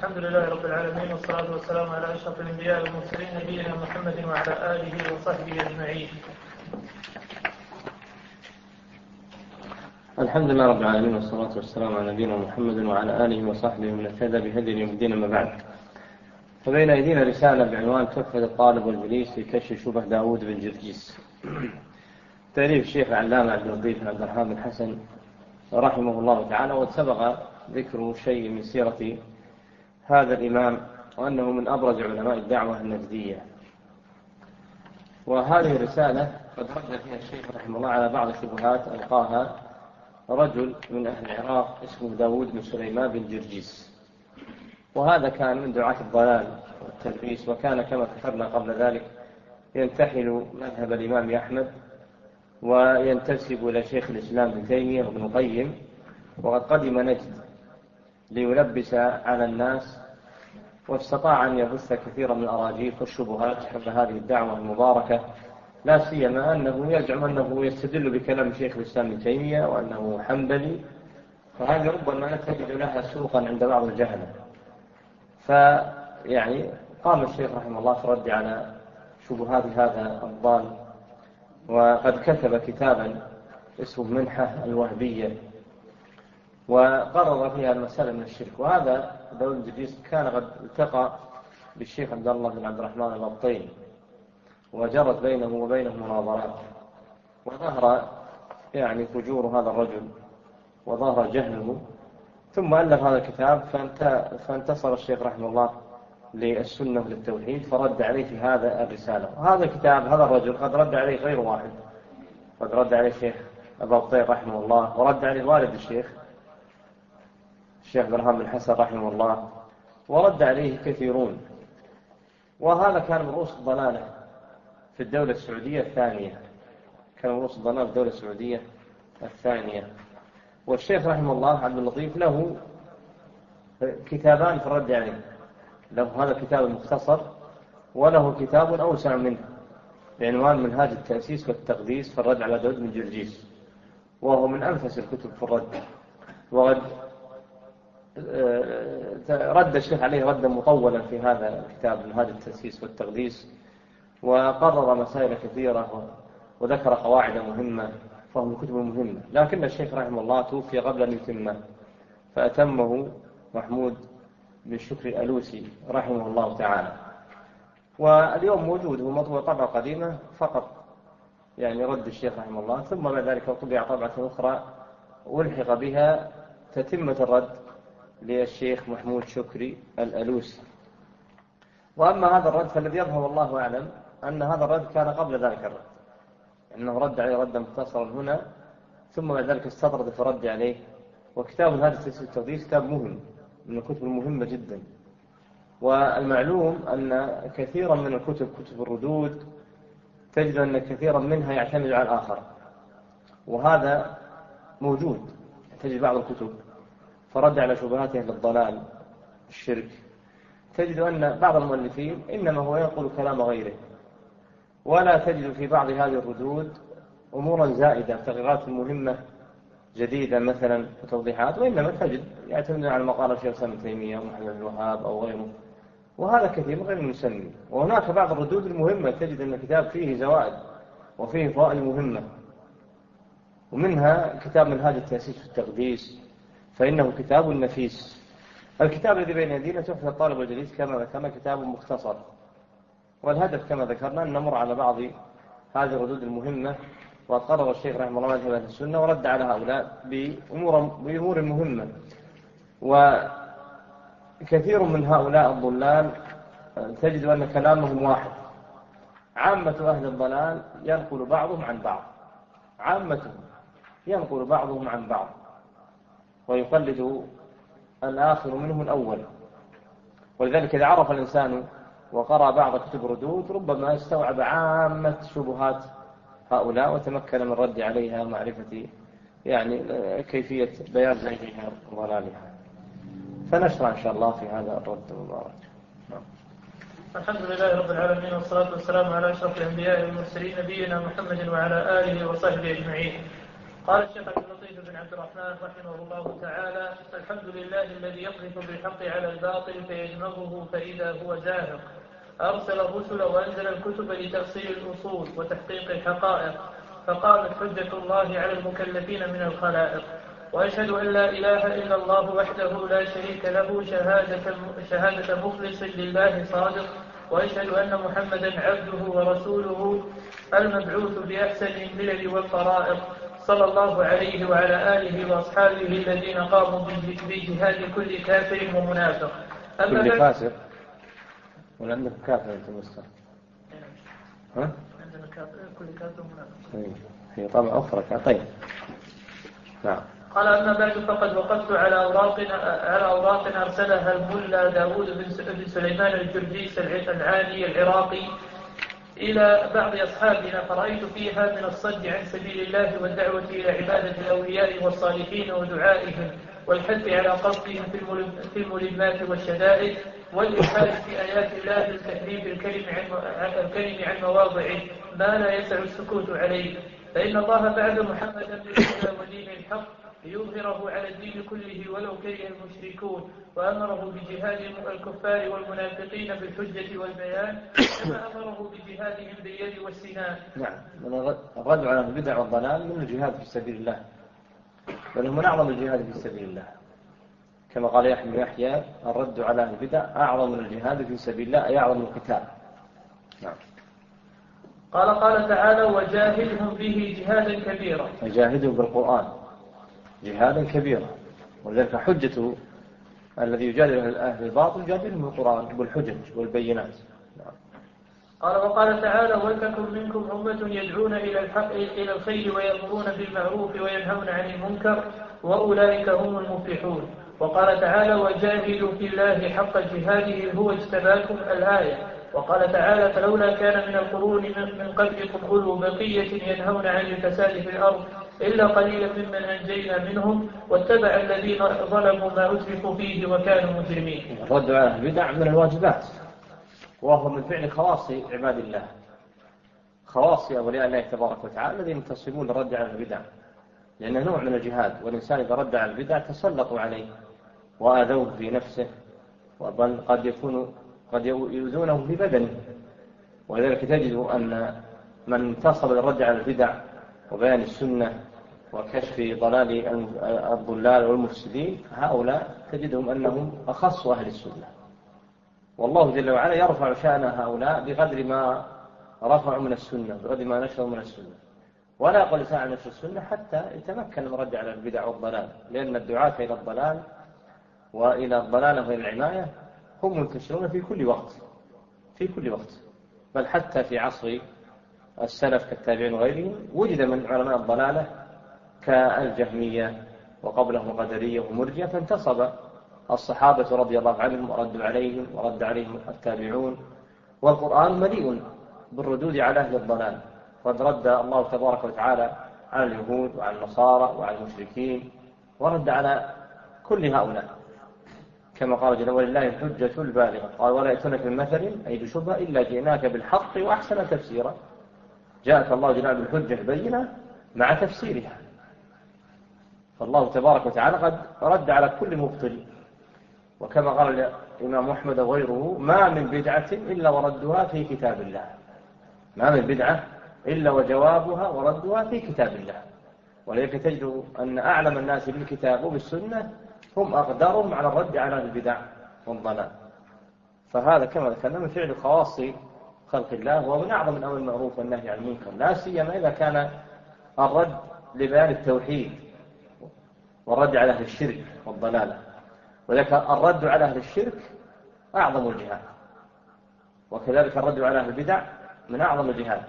الحمد لله رب العالمين، والصلاة والسلام على أشرف الأنبياء والمرسلين نبينا محمد وعلى آله وصحبه أجمعين. الحمد لله رب العالمين، والصلاة والسلام على نبينا محمد وعلى آله وصحبه ومن اهتدى بهديه يوم الدين. أما بعد، فبين أيدينا رسالة بعنوان تحفة الطالب والجليس في كشف شبه داود بن جرجيس، تأليف الشيخ العلامة عبد اللطيف بن عبد الرحمن بن حسن رحمه الله تعالى. وسبق ذكر شيء من سيرة هذا الإمام، وأنه من أبرز علماء الدعوة النجدية. وهذه الرسالة قد رد فيها الشيخ رحمه الله على بعض الشبهات ألقاها رجل من أهل العراق اسمه داود بن سليمان بن جرجيس، وهذا كان من دعاة الضلال والتلبيس، وكان كما ذكرنا قبل ذلك ينتحل مذهب الإمام أحمد وينتسب إلى شيخ الإسلام ابن تيمية وابن القيم، وقد قدم نجد ليلبس على الناس، واستطاع أن يبث كثيرا من الأراجيف والشبهات حول هذه الدعوة المباركة، لا سيما أنه يزعم أنه يستدل بكلام شيخ الإسلام ابن تيمية وأنه حنبلي، فهذه ربما نتجد لها سوقا عند بعض الجهلة. فيعني قام الشيخ رحمه الله في الرد على شبهات هذا الضال، وقد كتب كتابا اسمه منحة الوهبية، وقرر فيها المسألة من الشرك. وهذا داود بن جرجيس كان قد التقى بالشيخ عبد الله بن عبد الرحمن البطين، وجرت بينه وبينه مناظرات، وظهر يعني فجور هذا الرجل وظهر جهله، ثم ألف هذا الكتاب. فانتصر الشيخ رحمه الله للسنة وللتوحيد، فرد عليه في هذا الرسالة. وهذا الكتاب هذا الرجل قد رد عليه غير واحد، قد رد عليه الشيخ أبا الطين رحمه الله، ورد عليه والد الشيخ عبد الرحمن بن حسن رحمه الله، ورد عليه كثيرون. وهذا كان من رؤوس الضلالة في الدولة السعودية الثانية، كان من رؤوس الضلالة في الدولة السعودية الثانية. والشيخ رحمه الله عبد اللطيف له كتابان في الرد عليه، له هذا الكتاب المختصر، وله كتاب أوسع منه بعنوان منهاج التأسيس والتقديس في الرد على داود بن جرجيس، وهو من أنفس الكتب في الرد. وقد رد الشيخ عليه ردا مطولا في هذا الكتاب منهاج التأسيس والتقديس، وقرر مسائل كثيرة وذكر قواعد مهمة، فهو من الكتب المهمة. لكن الشيخ رحمه الله توفي قبل أن يتمه، فأتمه محمود بن شكري الألوسي رحمه الله تعالى. واليوم موجود، هو مطبوع طبعة قديمة فقط، يعني رد الشيخ رحمه الله، ثم بعد ذلك طبع طبعة أخرى والحق بها تتمة الرد للشيخ محمود شكري الألوسي. وأما هذا الرد فالذي يظهر والله أعلم أن هذا الرد كان قبل ذلك الرد، أنه رد عليه ردا مختصرا هنا، ثم بعد ذلك استطرد في الرد عليه. وكتاب هذا التأسيس والتقديس كتاب مهم من الكتب المهمة جدا. والمعلوم أن كثيرا من الكتب، كتب الردود، تجد أن كثيرا منها يعتمد على الآخر، وهذا موجود. تجد بعض الكتب فرد على شبهات أهل الضلال الشرك، تجد أن بعض المؤلفين إنما هو ينقل كلام غيره، ولا تجد في بعض هذه الردود أمورا زائدة، تغييرات مهمة جديدة مثلا وتوضيحات، وإنما تجد يعتمد على مقال الشيخ الإسلام ابن تيمية ومحمد بن الوهاب أو غيره، وهذا كثير غير مسمي. وهناك بعض الردود المهمة تجد أن الكتاب فيه زوائد وفيه فوائد مهمة، ومنها كتاب منهاج التأسيس والتقديس، فإنه كتاب نفيس. الكتاب الذي بين يدينا تحفة الطالب والجليس كما ذكرنا كتاب مختصر، والهدف كما ذكرنا أن نمر على بعض هذه الردود المهمة. وقرر الشيخ رحمه الله مذهب أهل السنة ورد على هؤلاء بأمور مهمة. وكثير من هؤلاء الضلال تجد أن كلامهم واحد، عامة أهل الضلال ينقل بعضهم عن بعض، عامتهم ينقل بعضهم عن بعض، ويقلد الآخر منهم الأول. ولذلك إذا عرف الإنسان وقرأ بعض كتب ردود ربما استوعب عامة شبهات هؤلاء وتمكن من الرد عليها ومعرفة يعني كيفية بيان زيغها وضلالها. فنشرع إن شاء الله في هذا الرد المبارك. الحمد لله رب العالمين، والصلاة والسلام على أشرف الأنبياء والمرسلين نبينا محمد وعلى آله وصحبه أجمعين. قال الشيخ عبد اللطيف بن عبد الرحمن رحمه الله تعالى: الحمد لله الذي يقذف بالحق على الباطل فيدمغه فإذا هو زاهق. أرسل الرسل وأنزل الكتب لتأصيل الأصول وتحقيق الحقائق، فقامت حجة الله على المكلفين من الخلائق. وأشهد أن لا إله إلا الله وحده لا شريك له شهادة مخلص لله صادق. وأشهد أن محمدا عبده ورسوله المبعوث بأحسن الملل والطرائق، صلى الله عليه وعلى آله وأصحابه الذين قاموا بجهاد كل كافر ومنافق. كل فاسق ولا عندك كافر أنت مستر؟ ها؟ عندنا كل كافر ومنافق. هي طبعا أخرى. طيب. نعم. قال: أما بعد فقد وقفت على أوراق أرسلها الملا داود بن سليمان الجرجيس العالي العراقي إلى بعض أصحابنا، فرأيت فيها من الصد عن سبيل الله والدعوة إلى عبادة الأولياء والصالحين ودعائهم، والحث على قصدهم في الملمات والشدائد، والإلحاد في آيات الله لتحريف الكلم عن مواضعه ما لا يسع السكوت عليه. فإن الله بعث محمدا بالهدى ودين الحق ليظهره على الدين كله ولو كره المشركون، وأمره بجهاد الكفار والمنافقين بالحجة والبيان كما أمره بجهادهم باليد والسنان. نعم. الرد على البدع والضلال من الجهاد في سبيل الله، بل من أعظم الجهاد في سبيل الله، كما قال يحيى بن يحيى: الرد على البدع أعظم من الجهاد في سبيل الله، أي أعظم من القتال. نعم. قال تعالى: وجاهدهم به جهادا كبيرا. وجاهدهم بالقرآن جهادا كبيرا، ولذلك حجته الذي يجادل أهل الباطل يجادلهم بالقرآن بالحجج والبينات. نعم. وقال تعالى: ولتكن منكم أمة يدعون إلى الخير ويأمرون بالمعروف وينهون عن المنكر وأولئك هم المفلحون. وقال تعالى: وجاهدوا في الله حق جهاده هو اجتباكم الآية. وقال تعالى: فلولا كان من القرون من قبلكم أولو بقية ينهون عن الفساد في الأرض إلا قليلا ممن أنجينا منهم واتبع الذين ظلموا ما أترفوا فيه وكانوا مجرمين. الرد على البدع من الواجبات، وهو من فعل خواص عباد الله، خواص أولياء الله تبارك وتعالى الذين ينتصبون للرد على البدع، لأنه نوع من الجهاد، والإنسان إذا رد على البدع تسلطوا عليه وآذوه في نفسه، وبل قد يؤذونه في بدنه. ولذلك تجد أن من انتصب للرد على البدع وبيان السنة وكشف ضلال الضلال والمفسدين، هؤلاء تجدهم أنهم أخص أهل السنة، والله جل وعلا يرفع شأن هؤلاء بقدر ما رفعوا من السنة، بقدر ما نشروا من السنة، ولا يقل لسان عن نشر السنة حتى يتمكن من الرد على البدع والضلال، لأن الدعاة إلى الضلال وإلى الضلال وإلى العناية هم منتشرون في كل وقت، بل حتى في عصر السلف كالتابعين وغيرهم وجد من علماء الضلالة كالجهمية وقبلهم القدرية ومرجئة، فانتصب الصحابة رضي الله عنهم وردوا عليهم ورد عليهم التابعون. والقرآن مليء بالردود على أهل الضلال، قد رد الله تبارك وتعالى على اليهود وعلى النصارى وعلى المشركين، ورد على كل هؤلاء، كما قال جل: ولله الحجة البالغة. قال: ولا يأتونك من مثل أي بشبهة إلا جئناك بالحق وأحسن تفسيرا. جاءك الله جل وعلا بالحجة البينة مع تفسيرها، فالله تبارك وتعالى قد رد على كل مبطل، وكما قال الإمام أحمد وغيره: ما من بدعة إلا وردها في كتاب الله، ما من بدعة إلا وجوابها وردها في كتاب الله. ولذلك تجد أن أعلم الناس بالكتاب وبالسنة هم أقدرهم على الرد على البدع والضلال. فهذا كما ذكرنا من فعل خواص خلق الله، ومن أعظم من أمر المعروف والنهي عن المنكر، لا سيما إذا كان الرد لبيان التوحيد والرد على أهل الشرك والضلالة. وذلك الرد على أهل الشرك أعظم الجهاد، وكذلك الرد على أهل البدع من أعظم الجهاد،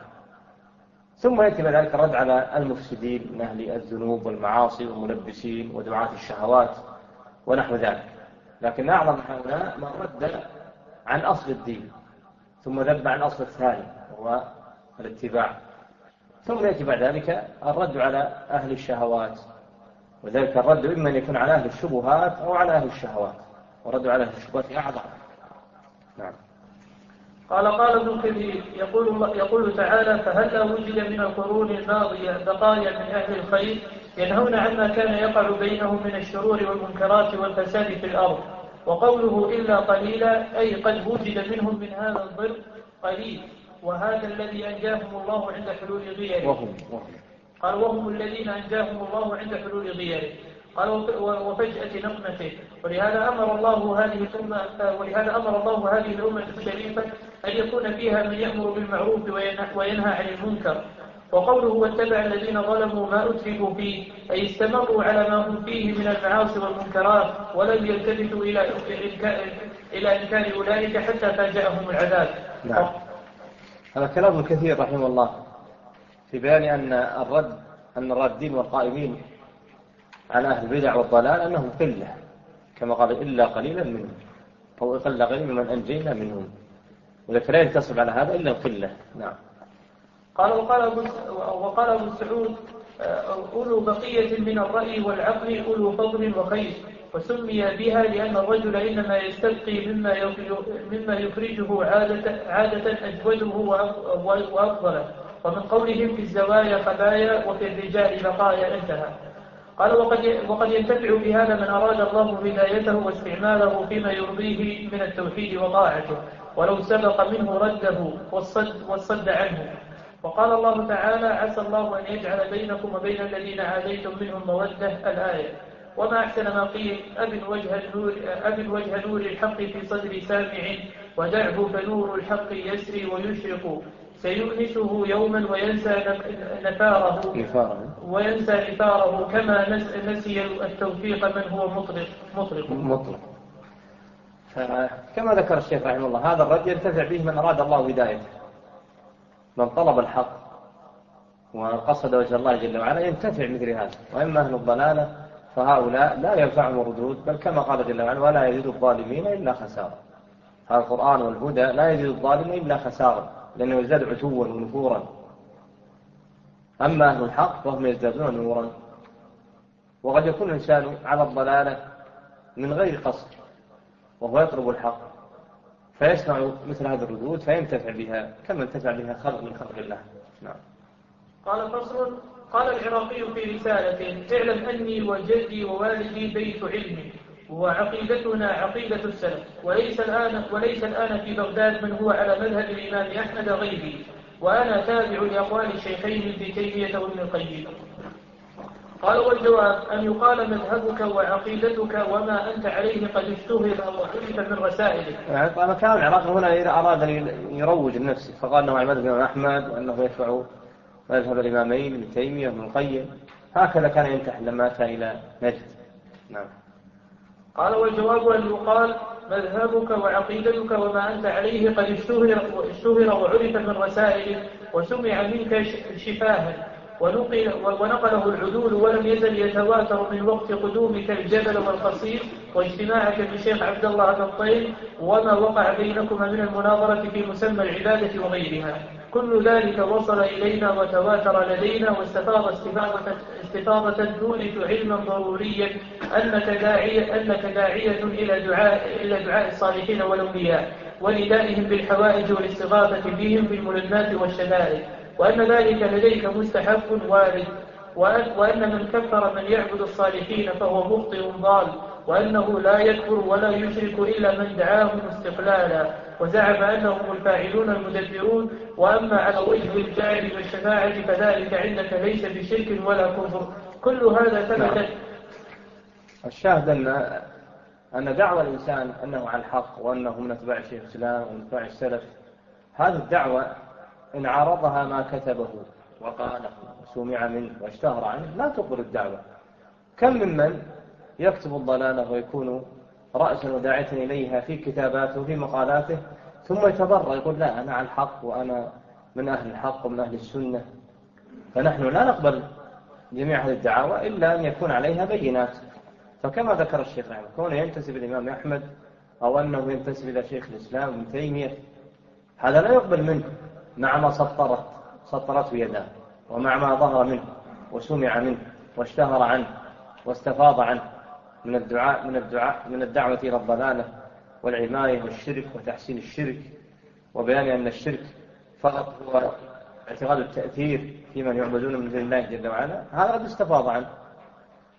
ثم يأتي بعد ذلك الرد على المفسدين من أهل الذنوب والمعاصي والملبسين ودعاة الشهوات ونحو ذلك. لكن أعظم هؤلاء من رد عن أصل الدين ثم ذب عن أصل الثاني وهو الاتباع، ثم يأتي بعد ذلك الرد على أهل الشهوات، وذلك الرد إما أن يكون على أهل الشبهات أو على أهل الشهوات، والرد على أهل الشبهات أعظم. نعم. قال ابن كثير: يقول تعالى: فهل وجد من القرون الماضية بقايا من أهل الخير ينهون عما كان يقع بينهم من الشرور والمنكرات والفساد في الأرض. وقوله إلا قليلا أي قد وجد منهم من هذا الضر قليل، وهذا الذي أنجاهم الله عند حلول غيره. قال وهم الذين أنجاهم الله عند حلول غيره. قال وفجأة نقمته. ولهذا أمر الله هذه الأمة الشريفة أن يكون فيها من يأمر بالمعروف وينهى عن المنكر. وقوله واتبع الذين ظلموا ما أتركوا فيه أي استمروا على ما هم فيه من المعاصي والمنكرات ولم يلتفتوا إلى إنكار أولئك حتى فاجأهم العذاب. نعم. هذا كلام كثير رحمه الله في بيان أن الرادين والقائمين على أهل البدع والضلال أنهم قلة، كما قال إلا قليلا منهم، أو إقل غير من أنجينا منهم، ولكن لا ينتصب على هذا إلا القلة. نعم. وقال أبو سعود أولو بقية من الرأي والعقل أولو فضل وخير، وسمي بها لأن الرجل إنما يستبقي مما يفرجه عادة أجوده وأفضله. ومن قولهم في الزوايا خبايا وفي الرجال بقايا انتهى. قال وقد ينتفع بهذا من أراد الله هدايته واستعماله فيما يرضيه من التوحيد وطاعته، ولو سبق منه رده والصد عنه. وقال الله تعالى عسى الله أن يجعل بينكم وبين الذين عاديتم منهم مودة الآية. وما أحسن ما قيل أبن وجه نور الحق في صدر سامع ودعه فنور الحق يسري ويشرق سيؤنسه يوما وينسى نفاره كما نسي التوفيق من هو مطلق. كما ذكر الشيخ رحمه الله هذا الرد ينتفع به من أراد الله هدايته، من طلب الحق وقصد وجه الله جل وعلا ينتفع مثل هذا. وإما أهل الضلالة فهؤلاء لا ينفعهم الردود، بل كما قال جل وعلا ولا يزيد الظالمين إلا خسارة. هذا القرآن والهدى لا يزيد الظالمين إلا خسارة، لأنه يزداد عتوا ونفورا. أما أهل الحق فهم يزدادون نورا. وقد يكون الإنسان على الضلالة من غير قصد وهو يطلب الحق فيسمع مثل هذه الردود فينتفع بها كما انتفع بها خلق من خلق الله. نعم. قال فصل. قال العراقي في رسالة اعلم أني وجدي ووالدي بيت علم وعقيدتنا عقيدة السلف، وليس الآن في بغداد من هو على مذهب الإمام أحمد غيري، وأنا تابع لأقوال الشيخين ابن تيمية وابن القيم. قال والجواب أن يقال مذهبك وعقيدتك وما أنت عليه قد اشتهر وعرف من رسائلك. يعني كان العراقي هنا أراد أن يروج لنفسه فقال أنه على مذهب الإمام أحمد وأنه يدفع مذهب الإمامين ابن تيمية وابن القيم، هكذا كان ينتحل لما أتى إلى نجد. نعم. قال والجواب أن يقال مذهبك وعقيدتك وما أنت عليه قد اشتهر وعرف من رسائلك وسمع منك شفاها ونقله العدول ولم يزل يتواتر من وقت قدومك الجبل والقصير واجتماعك بالشيخ عبد الله بن الطيب وما وقع بينكما من المناظرة في مسمى العبادة وغيرها. كل ذلك وصل إلينا وتواتر لدينا واستفاض استفاضة تورث علما ضروريا أنك داعية إلى دعاء الصالحين والأنبياء وندائهم بالحوائج والاستغاثة بهم بالملذات والشدائد، وأن ذلك لديك مستحب وارد، وأن من كفر من يعبد الصالحين فهو مخطئ ضال، وأنه لا يكفر ولا يشرك إلا من دعاهم استقلالا وزعم أنهم الفاعلون المدبرون. وأما على وجه الجعل والشفاعة فذلك عندك ليس بشرك ولا كفر. كل هذا ثبت. الشاهد أن دعوة الإنسان أنه على الحق وأنه من أتباع الشيخ الإسلام ومن أتباع السلف، هذه الدعوة إن عارضها ما كتبه وقاله وسمع منه واشتهر عنه لا تقبل الدعوة. كم ممن يكتب الضلالة ويكون رأسا وداعية إليها في كتاباته وفي مقالاته ثم يتبرأ يقول لا أنا على الحق وأنا من أهل الحق ومن أهل السنة. فنحن لا نقبل جميع هذه الدعاوى إلا أن يكون عليها بينات. فكما ذكر الشيخ رحمه كونه ينتسب الإمام أحمد أو أنه ينتسب إلى شيخ الإسلام ابن تيمية هذا لا يقبل منه مع ما سطرته يداه ومع ما ظهر منه وسمع منه واشتهر عنه واستفاض عنه من الدعوة إلى الضلالة والعماية والشرك وتحسين الشرك وبيان أن الشرك فقط هو اعتقاد التأثير في من يعبدون من دون الله جل وعلا. هذا قد استفاض عنه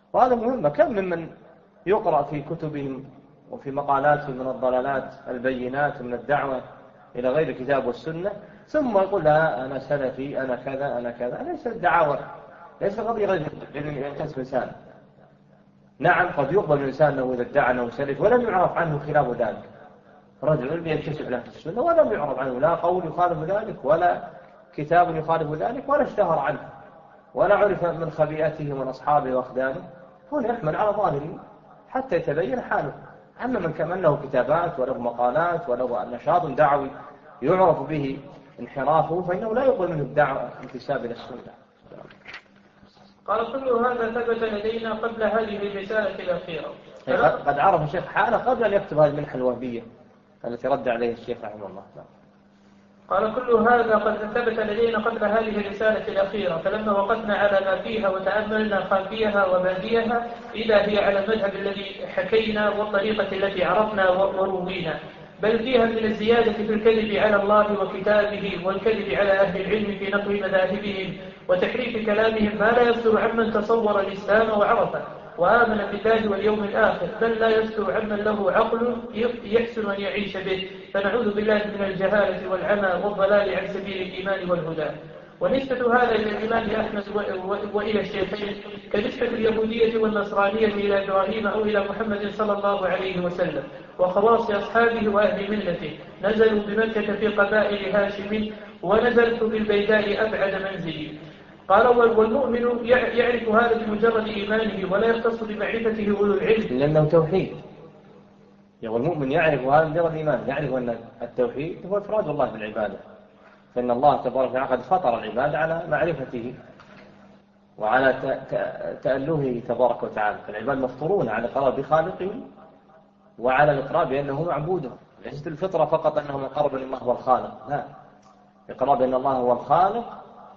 وهذا مهم. كم ممن يقرأ في كتبهم وفي مقالاتهم من الضلالات البينات من الدعوة إلى غير الكتاب والسنة، ثم يقول لا أنا سلفي أنا كذا أنا كذا. ليس الدعاوى، ليس قضية غير ينتسب إنسان. نعم قد يقبل الإنسان أنه إذا ادعى أنه سلف ولم يعرف عنه خلاف ذلك، رجل ينتسب له السنة ولم يعرف عنه لا قول يخالف ذلك ولا كتاب يخالف ذلك ولا اشتهر عنه ولا عرف من خبيئته ومن أصحابه وأخدانه، هو يحمل على ظاهره حتى يتبين حاله. أما من كان له كتابات وله مقالات وله نشاط دعوي يعرف به انحرافه فإنه لا يقبل منه الدعوة انتساب إلى السنة. قال كل هذا ثبت لدينا قبل هذه الرسالة الأخيرة. قد عرف الشيخ حاله قبل أن يكتب هذه المنحة الوهبية التي رد عليه الشيخ رحمه الله. قال كل هذا قد ثبت لدينا قبل هذه الرسالة الأخيرة، فلما وقفنا على ما فيها وتأملنا خافيها وباديها إذا هي على المذهب الذي حكينا والطريقة التي عرفنا وروينا، بل فيها من الزيادة في الكذب على الله وكتابه والكذب على أهل العلم في نقل مذاهبهم وتحريف كلامهم ما لا يصدر عمن تصور الإسلام وعرفه وآمن بالله واليوم الآخر، بل لا يصدر عمن له عقل يحسن أن يعيش به، فنعوذ بالله من الجهالة والعمى والضلال عن سبيل الإيمان والهدى. ونسبة هذا إلى الإمام أحمد وإلى الشيخين كنسبة اليهودية والنصرانية إلى إبراهيم أو إلى محمد صلى الله عليه وسلم وخواص أصحابه وأهل ملته، نزلوا بمكة في قبائل هاشم ونزلت بالبيداء أبعد منزلي. قال والمؤمن يعرف هذا بمجرد إيمانه ولا يختص بمعرفته أولو العلم، لأنه توحيد. والمؤمن يعرف هذا بمجرد إيمان، يعرف أن التوحيد هو إفراد الله بالعبادة، فإن الله تبارك وتعالى قد فطر العباد على معرفته وعلى تألهه تبارك وتعالى، فالعباد مفطورون على الإقرار بخالقهم وعلى الإقرار بأنه معبوده. ليست الفطرة فقط أنه مقرب أن الله هو الخالق، لا، الإقرار بأن الله هو الخالق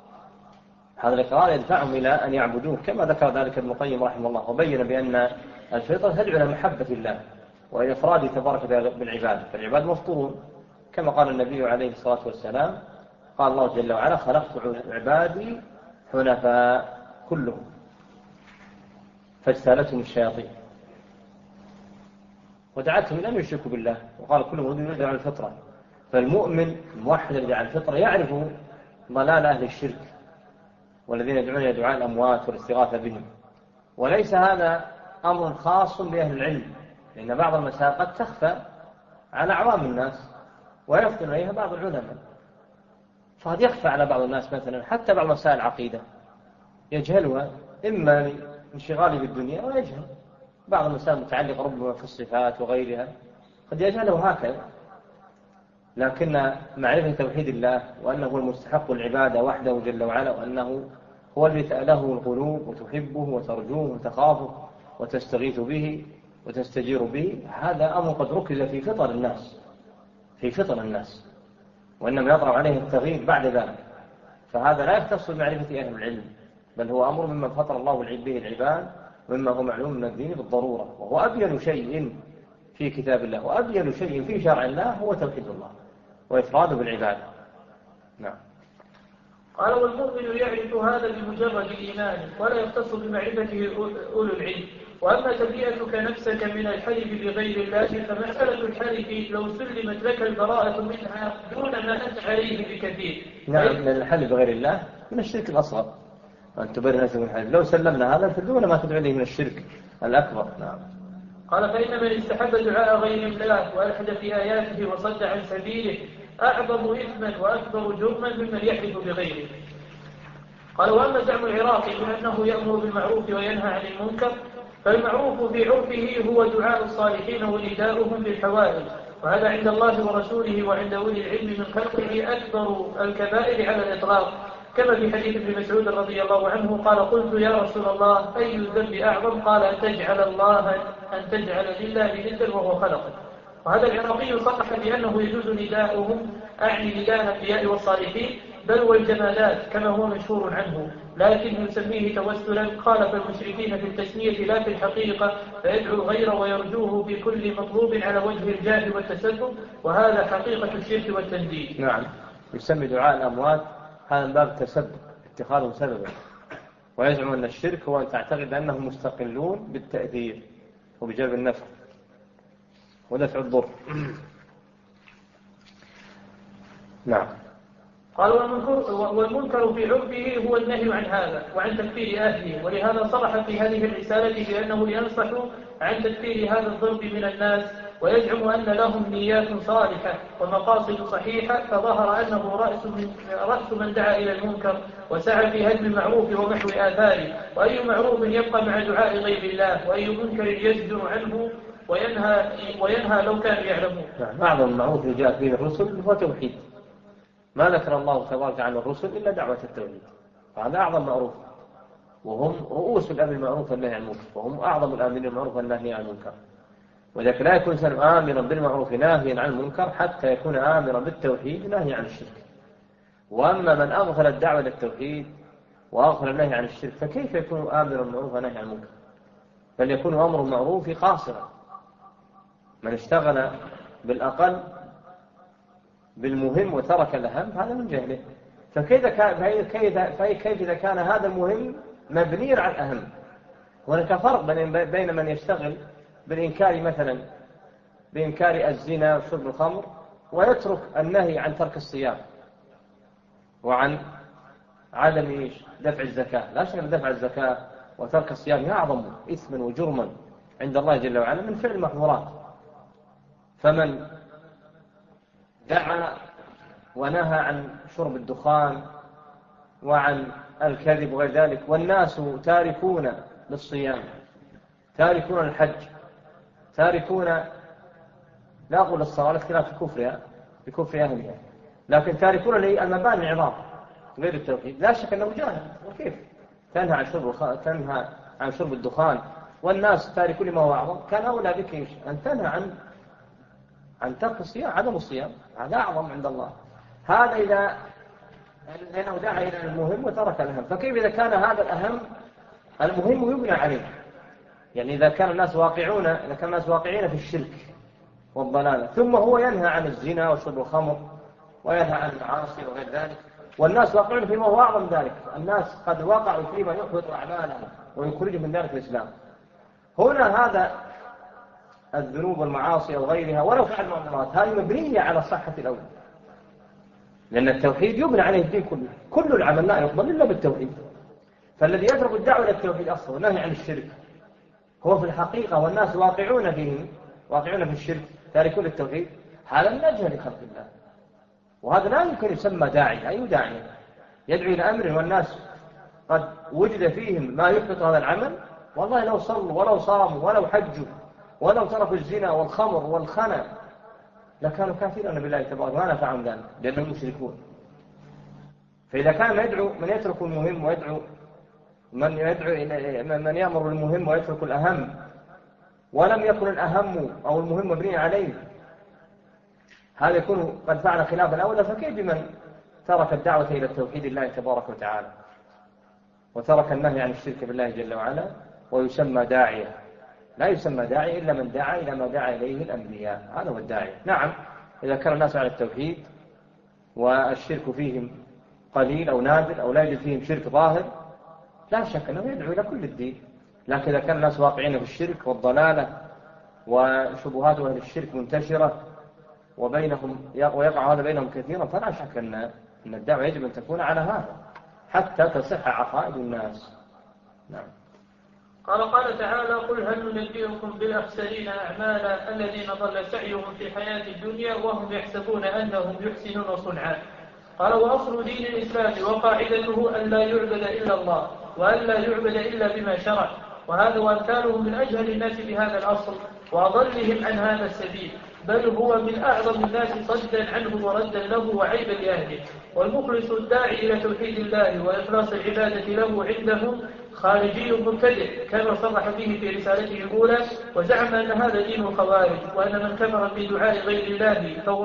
هذا الإقرار يدفعهم إلى أن يعبدوه، كما ذكر ذلك ابن القيم رحمه الله، وبين بأن الفطرة تدعو إلى محبة الله وإلى إفراده تبارك بالعباد، فالعباد مفطورون كما قال النبي عليه الصلاة والسلام، قال الله جل وعلا خلقت عبادي حنفاء كلهم فاجتالتهم الشياطين ودعتهم إلى أن يشركوا بالله، وقال كلهم يدعو على الفطرة. فالمؤمن الموحد الذي على الفطرة يعرف ضلال أهل الشرك والذين يدعون إلى دعاء الأموات والاستغاثة بهم، وليس هذا أمر خاص بأهل العلم، لأن بعض المسائل قد تخفى على عوام الناس ويفطن إليها بعض العلماء، فقد يخفى على بعض الناس مثلا حتى بعض مسائل العقيدة يجهلها إما لانشغاله بالدنيا ويجهل بعض المسائل المتعلقة ربما في الصفات وغيرها قد يجهله هكذا، لكن معرفة توحيد الله وأنه هو المستحق العبادة وحده جل وعلا، وأنه هو الذي تأله القلوب وتحبه وترجوه وتخافه وتستغيث به وتستجير به، هذا أمر قد ركز في فطر الناس، في فطر الناس، وإنما يطرأ عليه التغيير بعد ذلك، فهذا لا يختص بمعرفة أهل العلم، بل هو أمر مما فطر الله به العباد ومما هو معلوم من الدين بالضرورة، وهو أبين شيء في كتاب الله وأبين شيء في شرع الله هو توحيد الله وإفراده بالعبادة. نعم. قال والمؤمن يعرف هذا بمجرد الإيمان ولا يختص بمعرفته أولو العلم. وأما تبرئتك نفسك من الحلف بغير الله فمسألة الحلف لو سلمت لك البراءة منها دون ما أنت عليه بكثير. نعم، من الحلف بغير الله من الشرك الأصغر، أن تبرئ نفسك من الحلف، لو سلمنا هذا فدون ما تدعو إليه من الشرك الأكبر. نعم. قال فإن من استحب دعاء غير الله وألحد في آياته وصد عن سبيله أعظم إثما وأكبر جرما ممن يحلف بغيره. قال وأما زعم العراقي بأنه يأمر بالمعروف وينهى عن المنكر، فالمعروف في عرفه هو دعاء الصالحين ونداؤهم بالحوائج، وهذا عند الله ورسوله وعند أولي العلم من خلقه أكبر الكبائر على الإطلاق، كما في حديث ابن مسعود رضي الله عنه قال قلت يا رسول الله أي الذنب أعظم؟ قال أن تجعل لله ندا وهو خلقك. وهذا العراقي صرح بأنه يجوز نداؤهم، أعني نداء الأنبياء والصالحين بل والجمادات كما هو مشهور عنه، لكن يسميه توسلا. خالف المشركين في التسمية لا في الحقيقة، فيدعو الغير ويرجوه بكل مطلوب على وجه الجاه والتسبب، وهذا حقيقة الشرك والتنديد. نعم، يسمي دعاء الأموات هذا من باب التسبب، اتخاذه سببا، ويزعم أن الشرك هو أن تعتقد أنهم مستقلون بالتأثير وبجلب النفع ودفع الضر. نعم. قال والمنكر في عرفه هو النهي عن هذا وعن تكفير أهله، ولهذا صرح في هذه الرسالة بأنه ينصح عن تكفير هذا الضرب من الناس، ويزعم أن لهم نيات صالحة ومقاصد صحيحة، فظهر أنه رأس من دعا إلى المنكر وسعى في هدم المعروف ومحو آثاره، وأي معروف يبقى مع دعاء غير الله، وأي منكر يزجر عنه وينهى لو كانوا يعلمون. أعظم المعروف جاء فيه الرسل هو توحيد، ما ذكر الله تبارك عن الرسل إلا دعوة التوحيد، فهذا أعظم معروف، وهم رؤوس الأمر بالمعروف والنهي عن المنكر، وهم أعظم الآمرين بالمعروف والنهي عن المنكر. وذلك لا يكون إنسان آمرا بالمعروف ناهيا عن المنكر حتى يكون آمرا بالتوحيد ناهيا عن الشرك. وأما من أغفل الدعوة للتوحيد وأغفل النهي عن الشرك فكيف يكون آمرا بالمعروف ونهي عن المنكر؟ بل يكون أمر المعروف قاصرا. من اشتغل بالأقل بالمهم وترك الأهم هذا من جهله. فكيف إذا كان هذا المهم مبني على الأهم؟ هناك فرق بين من يشتغل بالإنكار مثلا بإنكار الزنا وشرب الخمر ويترك النهي عن ترك الصيام وعن عدم دفع الزكاة. لا شك أن دفع الزكاة وترك الصيام أعظم إثما وجرما عند الله جل وعلا من فعل المحظورات. فمن دعا ونهى عن شرب الدخان وعن الكذب وغير ذلك والناس تاركون للصيام، تاركون الحج، تاركون لا أقول الصلاة لاختلاف بكفر أهلها، لكن تاركون المباني العظام غير التوحيد، لا شك أنه جاهل. وكيف تنهى عن شرب الدخان والناس تاركون لما هو أعظم؟ كان أولى بك أن تنهى عن ترك الصيام، عدم الصيام، هذا أعظم عند الله. هذا إذا لأنه دعا إلى المهم وترك الأهم. فكيف إذا كان هذا الأهم المهم يبنى عليه؟ يعني إذا كان الناس واقعين في الشرك والضلالة ثم هو ينهى عن الزنا وشرب الخمر وينهى عن المعاصي وغير ذلك، والناس واقعون فيما هو أعظم ذلك، الناس قد وقعوا فيما يحبط أعمالهم ويخرجهم من ذلك الإسلام. هنا هذا الذنوب والمعاصي وغيرها ولو فعل المؤمنات هذه مبنية على صحة الأول، لأن التوحيد يبنى عليه الدين كله، كل العمل لا يقبل إلا بالتوحيد. فالذي يترك الدعوة إلى التوحيد أصلا ونهي عن الشرك هو في الحقيقة والناس واقعون في الشرك تاركون التوحيد، هذا من أجهل خلق الله. وهذا لا يمكن يسمى داعي. أي داعي يدعو إلى أمر والناس قد وجد فيهم ما يحبط هذا العمل؟ والله لو صلوا ولو صاموا ولو حجوا ولو تركوا الزنا والخمر والخنا لكانوا كافرين بالله تبارك وما نفعهم ذلك لأنهم مشركون. فإذا كان من يترك المهم ويدعو من يأمر بالمهم ويترك الأهم ولم يكن الأهم أو المهم مبني عليه، هذا يكون قد فعل خلاف الأولى. فكيف بمن ترك الدعوة إلى التوحيد الله تبارك وتعالى وترك النهي عن الشرك بالله جل وعلا ويسمى داعية؟ لا يسمى داعي إلا من دعا إلى ما دعا إليه الأنبياء، هذا هو الداعي. نعم إذا كان الناس على التوحيد والشرك فيهم قليل أو نادر أو لا يوجد فيهم شرك ظاهر لا شك أنه يدعو إلى كل الدين. لكن إذا كان الناس واقعين في الشرك والضلالة وشبهات أهل الشرك منتشرة ويقع هذا بينهم كثيرا فلا شك أن الدعوة يجب أن تكون على هذا حتى تصح عقائد الناس. نعم. قال تعالى: قل هل ننبئكم بالأخسرين أعمالا الذين ضل سعيهم في الحياة الدنيا وهم يحسبون أنهم يحسنون صنعا. قال: وأصل دين الإسلام وقاعدته أن لا يعبد إلا الله وأن لا يعبد إلا بما شرع، وهذا وأمثالهم من أجهل الناس بهذا الأصل وأضلهم عن هذا السبيل، بل هو من أعظم الناس صدا عنه وردا له وعيبا لأهله. والمخلص الداعي إلى توحيد الله وإخلاص العبادة له عندهم خارجي مبتدع كما صرح به في رسالته الأولى، وزعم أن هذا دين الخوارج، وأن من كفر بدعاء غير الله فهو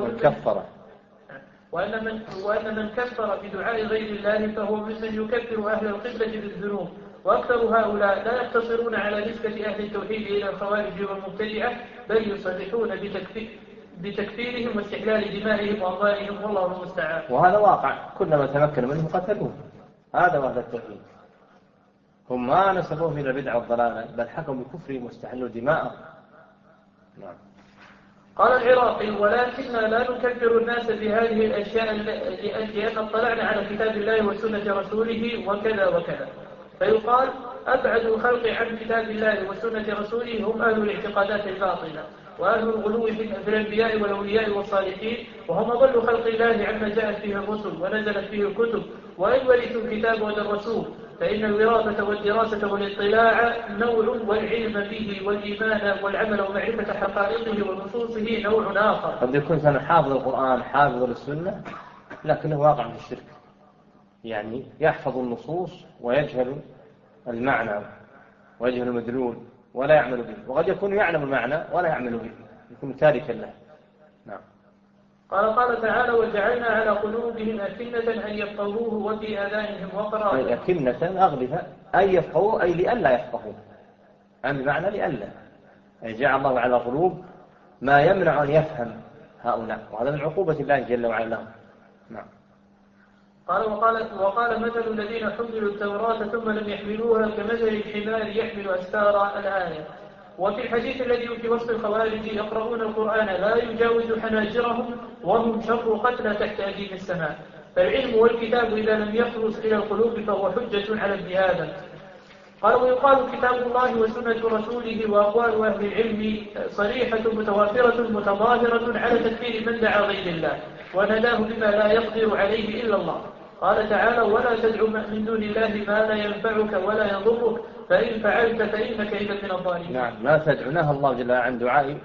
وأن من كفر بدعاء غير الله فهو ممن يكفر أهل القبلة بالذنوب. وأكثر هؤلاء لا يقتصرون على نسبة أهل التوحيد إلى الخوارج والمبتدعة، بل يصرحون بتكفيرهم واستحلال دمائهم وأموالهم، والله المستعان. وهذا واقع، كلما تمكن منه قتلوه، هذا وهذا التوحيد. هم ما نسبوهم إلى البدع والضلالة، بل حكموا بكفرهم واستحلوا دماءهم. نعم. قال العراقي: ولكننا لا نكفر الناس بهذه الأشياء لأن اطلعنا على كتاب الله وسنة رسوله وكذا وكذا، فيقال: أبعد الخلق عن كتاب الله وسنة رسوله هم أهل الاعتقادات الباطلة وأهل الغلو في الأنبياء والأولياء والصالحين، وهم أضل خلق الله عما جاءت فيه الرسل ونزلت فيه الكتب، وإن ورثوا الكتاب ودرسوه، فإن الوراثة والدراسة والاطلاع نوع، والعلم به والإيمان والعمل ومعرفة حقائقه ونصوصه نوع آخر. قد يكون كان حافظ القرآن حافظ للسنة لكنه واقع في الشرك، يعني يحفظ النصوص ويجهل المعنى ويجهل المدلول ولا يعمل به، وقد يكون يعلم المعنى ولا يعمل به، يكون تاركا له. نعم. قال تعالى: وجعلنا على قلوبهم أكنة أن يفقهوه وفي آذانهم وقرا. أي أكنة أغلفة أي يفقهوه، أي لئلا يفقهوه، أم بمعنى لئلا، أي جعل الله على قلوب ما يمنع أن يفهم هؤلاء، وهذا من عقوبة الله جل وعلا لهم. نعم. وقال مثل الذين حملوا التوراة ثم لم يحملوها كمثل الحمار يحمل أسفارا، الآية. وفي الحديث الذي في وصف الخوارج: يقرؤون القرآن لا يجاوز حناجرهم وهم شر قتلى تحت أديم السماء. فالعلم والكتاب إذا لم يخلص إلى القلوب فهو حجة على ابن آدم. قال: ويقال كتاب الله وسنة رسوله وأقوال أهل العلم صريحة متوافرة متظاهرة على تكفير من دعا غير الله ونداه بما لا يقدر عليه إلا الله. قال تعالى: ولا تدع من دون الله ما لا ينفعك ولا يضرك فإن فعلت فإنك إذا من الظالمين. نعم. لا تدعناها الله جل وعلا عن دعاء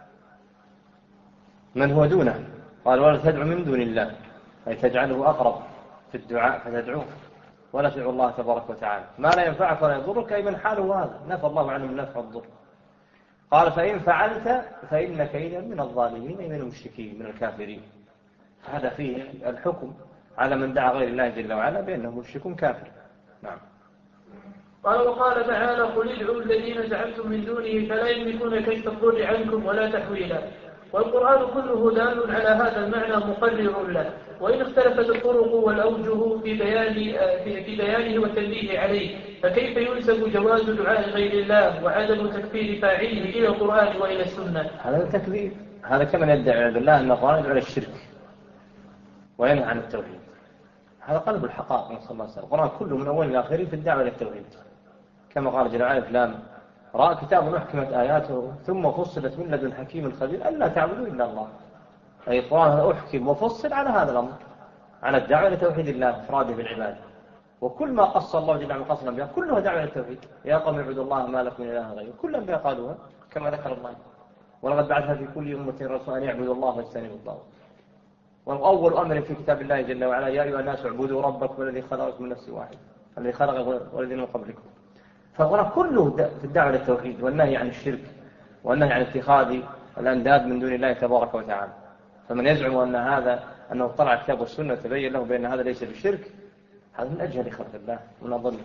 من هو دونه. قال: ولا تدع من دون الله، أي تجعله أقرب في الدعاء فتدعوه، ولا تدعو الله تبارك وتعالى ما لا ينفعك ولا يضرك، أي من حاله هذا نفى الله عنه من نفع الضر. قال: فإن فعلت فإنك إذا من الظالمين، أي من المشركين من الكافرين. هذا فيه الحكم على من دعا غير الله جل وعلا بأنه مشرك كافر. نعم. قال: وقال تعالى: قل ادعوا الذين زعمتم من دونه فلا يملكون كشف الضر عنكم ولا تحويلا. والقرآن كله دال على هذا المعنى مقرر له، وإن اختلفت الطرق والأوجه في بيانه والتنبيه عليه، فكيف ينسب جواز دعاء غير الله وعدم تكفير فاعله إلى القرآن وإلى السنة؟ هذا تكذيب. هذا كمن يدعي بالله أن القرآن يدعو على الشرك وينهى عن التوحيد. هذا قلب الحقائق نسأل الله السلامة. القرآن كله من أول إلى آخره في الدعوة إلى التوحيد، كما قال جل وعلا: فلان رأى كتاب أحكمت آياته ثم فصلت من لدن حكيم خبير ألا تعبدوا إلا الله. أي القرآن أحكم وفصل على هذا الأمر، على الدعوة إلى توحيد الله إفراده بالعبادة. وكل ما قص الله جل وعلا قص الأنبياء كلها دعوة إلى التوحيد. يا قوم اعبدوا الله ما لكم من إله غيره، كل الأنبياء قالوها كما ذكر الله: ولقد بعثنا في كل أمة رسولا أن يعبدوا الله واجتنبوا الطاغوت. وأول أمر في كتاب الله جل وعلا: يا أيها الناس اعبدوا ربكم الذي خلقكم من نفس واحدة الذي خلق والذين من قبلكم. فالقرآن كله في الدعوة للتوحيد والنهي عن الشرك والنهي عن اتخاذ الأنداد من دون الله تبارك وتعالى. فمن يزعم أن هذا أنه طلع الكتاب والسنة تبين له بأن هذا ليس بالشرك، هذا من أجهل خلق الله ومن أضل.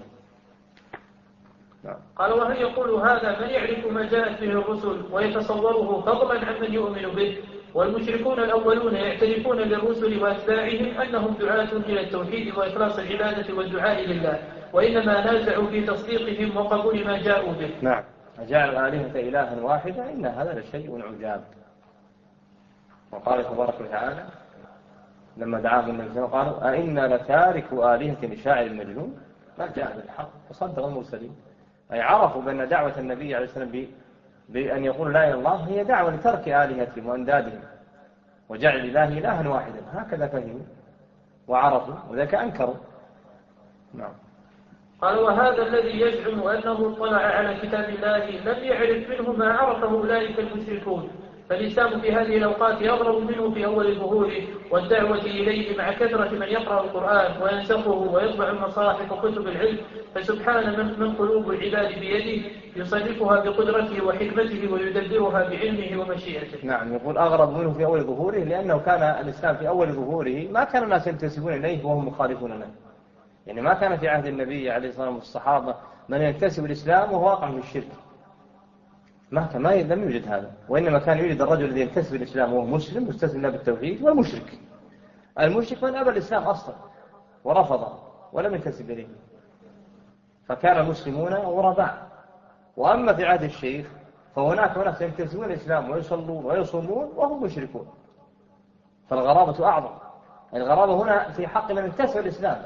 قال: وهل يقول هذا من يعرف ما جاءت به الرسل ويتصوره فضلا عن من يؤمن به؟ والمشركون الأولون يعترفون للرسل وأتباعهم أنهم دعاة إلى التوحيد وإخلاص العبادة والدعاء لله، وإنما نازعوا في تصديقهم وقبول ما جاءوا به. نعم. جعل الآلهة إلها واحدة إن هذا لشيء عجاب. وقال تبارك وتعالى لما دعاهم النبي صلى الله عليه وسلم: قالوا أئنا لتاركوا آلهة لشاعر مجنون بل جاء بالحق وصدق المرسلين. أي عرفوا بأن دعوة النبي عليه السلام بأن يقول لا إله إلا الله هي دعوة لترك آلهتهم وأندادهم وجعل الله إلها واحدا. هكذا فهموا وعرفوا وذلك أنكروا. نعم. قال: وهذا الذي يزعم أنه اطلع على كتاب الله لم يعرف منه ما عرفه أولئك المشركون، فالإسلام في هذه الأوقات يغرب منه في أول ظهوره، والدعوة إليه مع كثرة من يقرأ القرآن وينسخه ويطبع المصاحف وكتب العلم، فسبحان من قلوب العباد بيده يصرفها بقدرته وحكمته ويدبرها بعلمه ومشيئته. نعم. يقول أغرب منه في أول ظهوره لأنه كان الإسلام في أول ظهوره ما كان الناس ينتسبون إليه وهم مخالفون له. يعني ما كان في عهد النبي عليه الصلاة والسلام والصحابة من ينتسب الإسلام وهو واقع في الشرك، لم يوجد هذا. وإنما كان يوجد الرجل الذي ينتسب الإسلام وهو مسلم مستسلم له بالتوحيد، والمشرك المشرك من أبى الإسلام أصلا ورفضه ولم ينتسب إليه. فكان المسلمون غرباء. وأما في عهد الشيخ فهناك ناس ينتسبون الإسلام ويصلون ويصومون وهم مشركون، فالغرابة أعظم. الغرابة هنا في حق من انتسب الإسلام،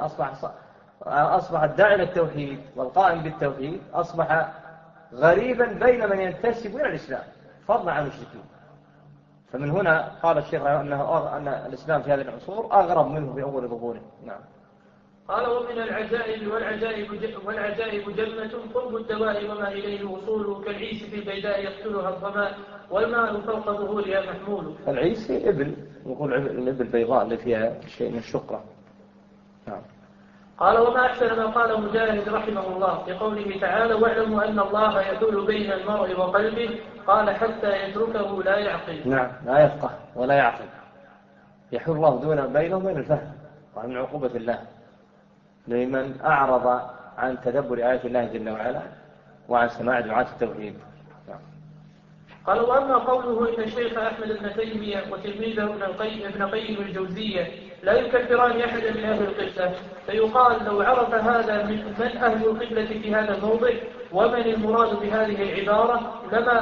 أصبح الداعي للتوحيد والقائم بالتوحيد أصبح غريبا بين من ينتسب إلى الإسلام فضلا عن المشركين. فمن هنا قال الشيخ أن الإسلام في هذه العصور أغرب منه في أول ظهوره. نعم. قال ومن العجائب والعجائب جنة قرب الدواء وما إليه وصول كالعيس في البيداء يقتلها الظماء والماء فوق ظهورها محمول. العيس إبل، يقول الإبل البيضاء اللي فيها شيء من الشقرة. نعم. قال وما أحسن ما قال مجاهد رحمه الله في قوله تعالى واعلموا أن الله يحول بين المرء وقلبه، قال حتى يتركه لا يعقل. نعم، لا يفقه ولا يعقل، يحول الله دون بينه وبين الفهم، ومن عقوبة الله لمن أعرض عن تدبر آيات الله جل وعلا وعن سماع دعاة التوحيد. قال وأما قوله إن الشيخ أحمد بن تيمية وتلميذه ابن قيم الجوزية لا يكفران أحدا من أهل القبلة، فيقال لو عرف هذا من أهل القبلة في هذا الموضع ومن المراد بهذه العبارة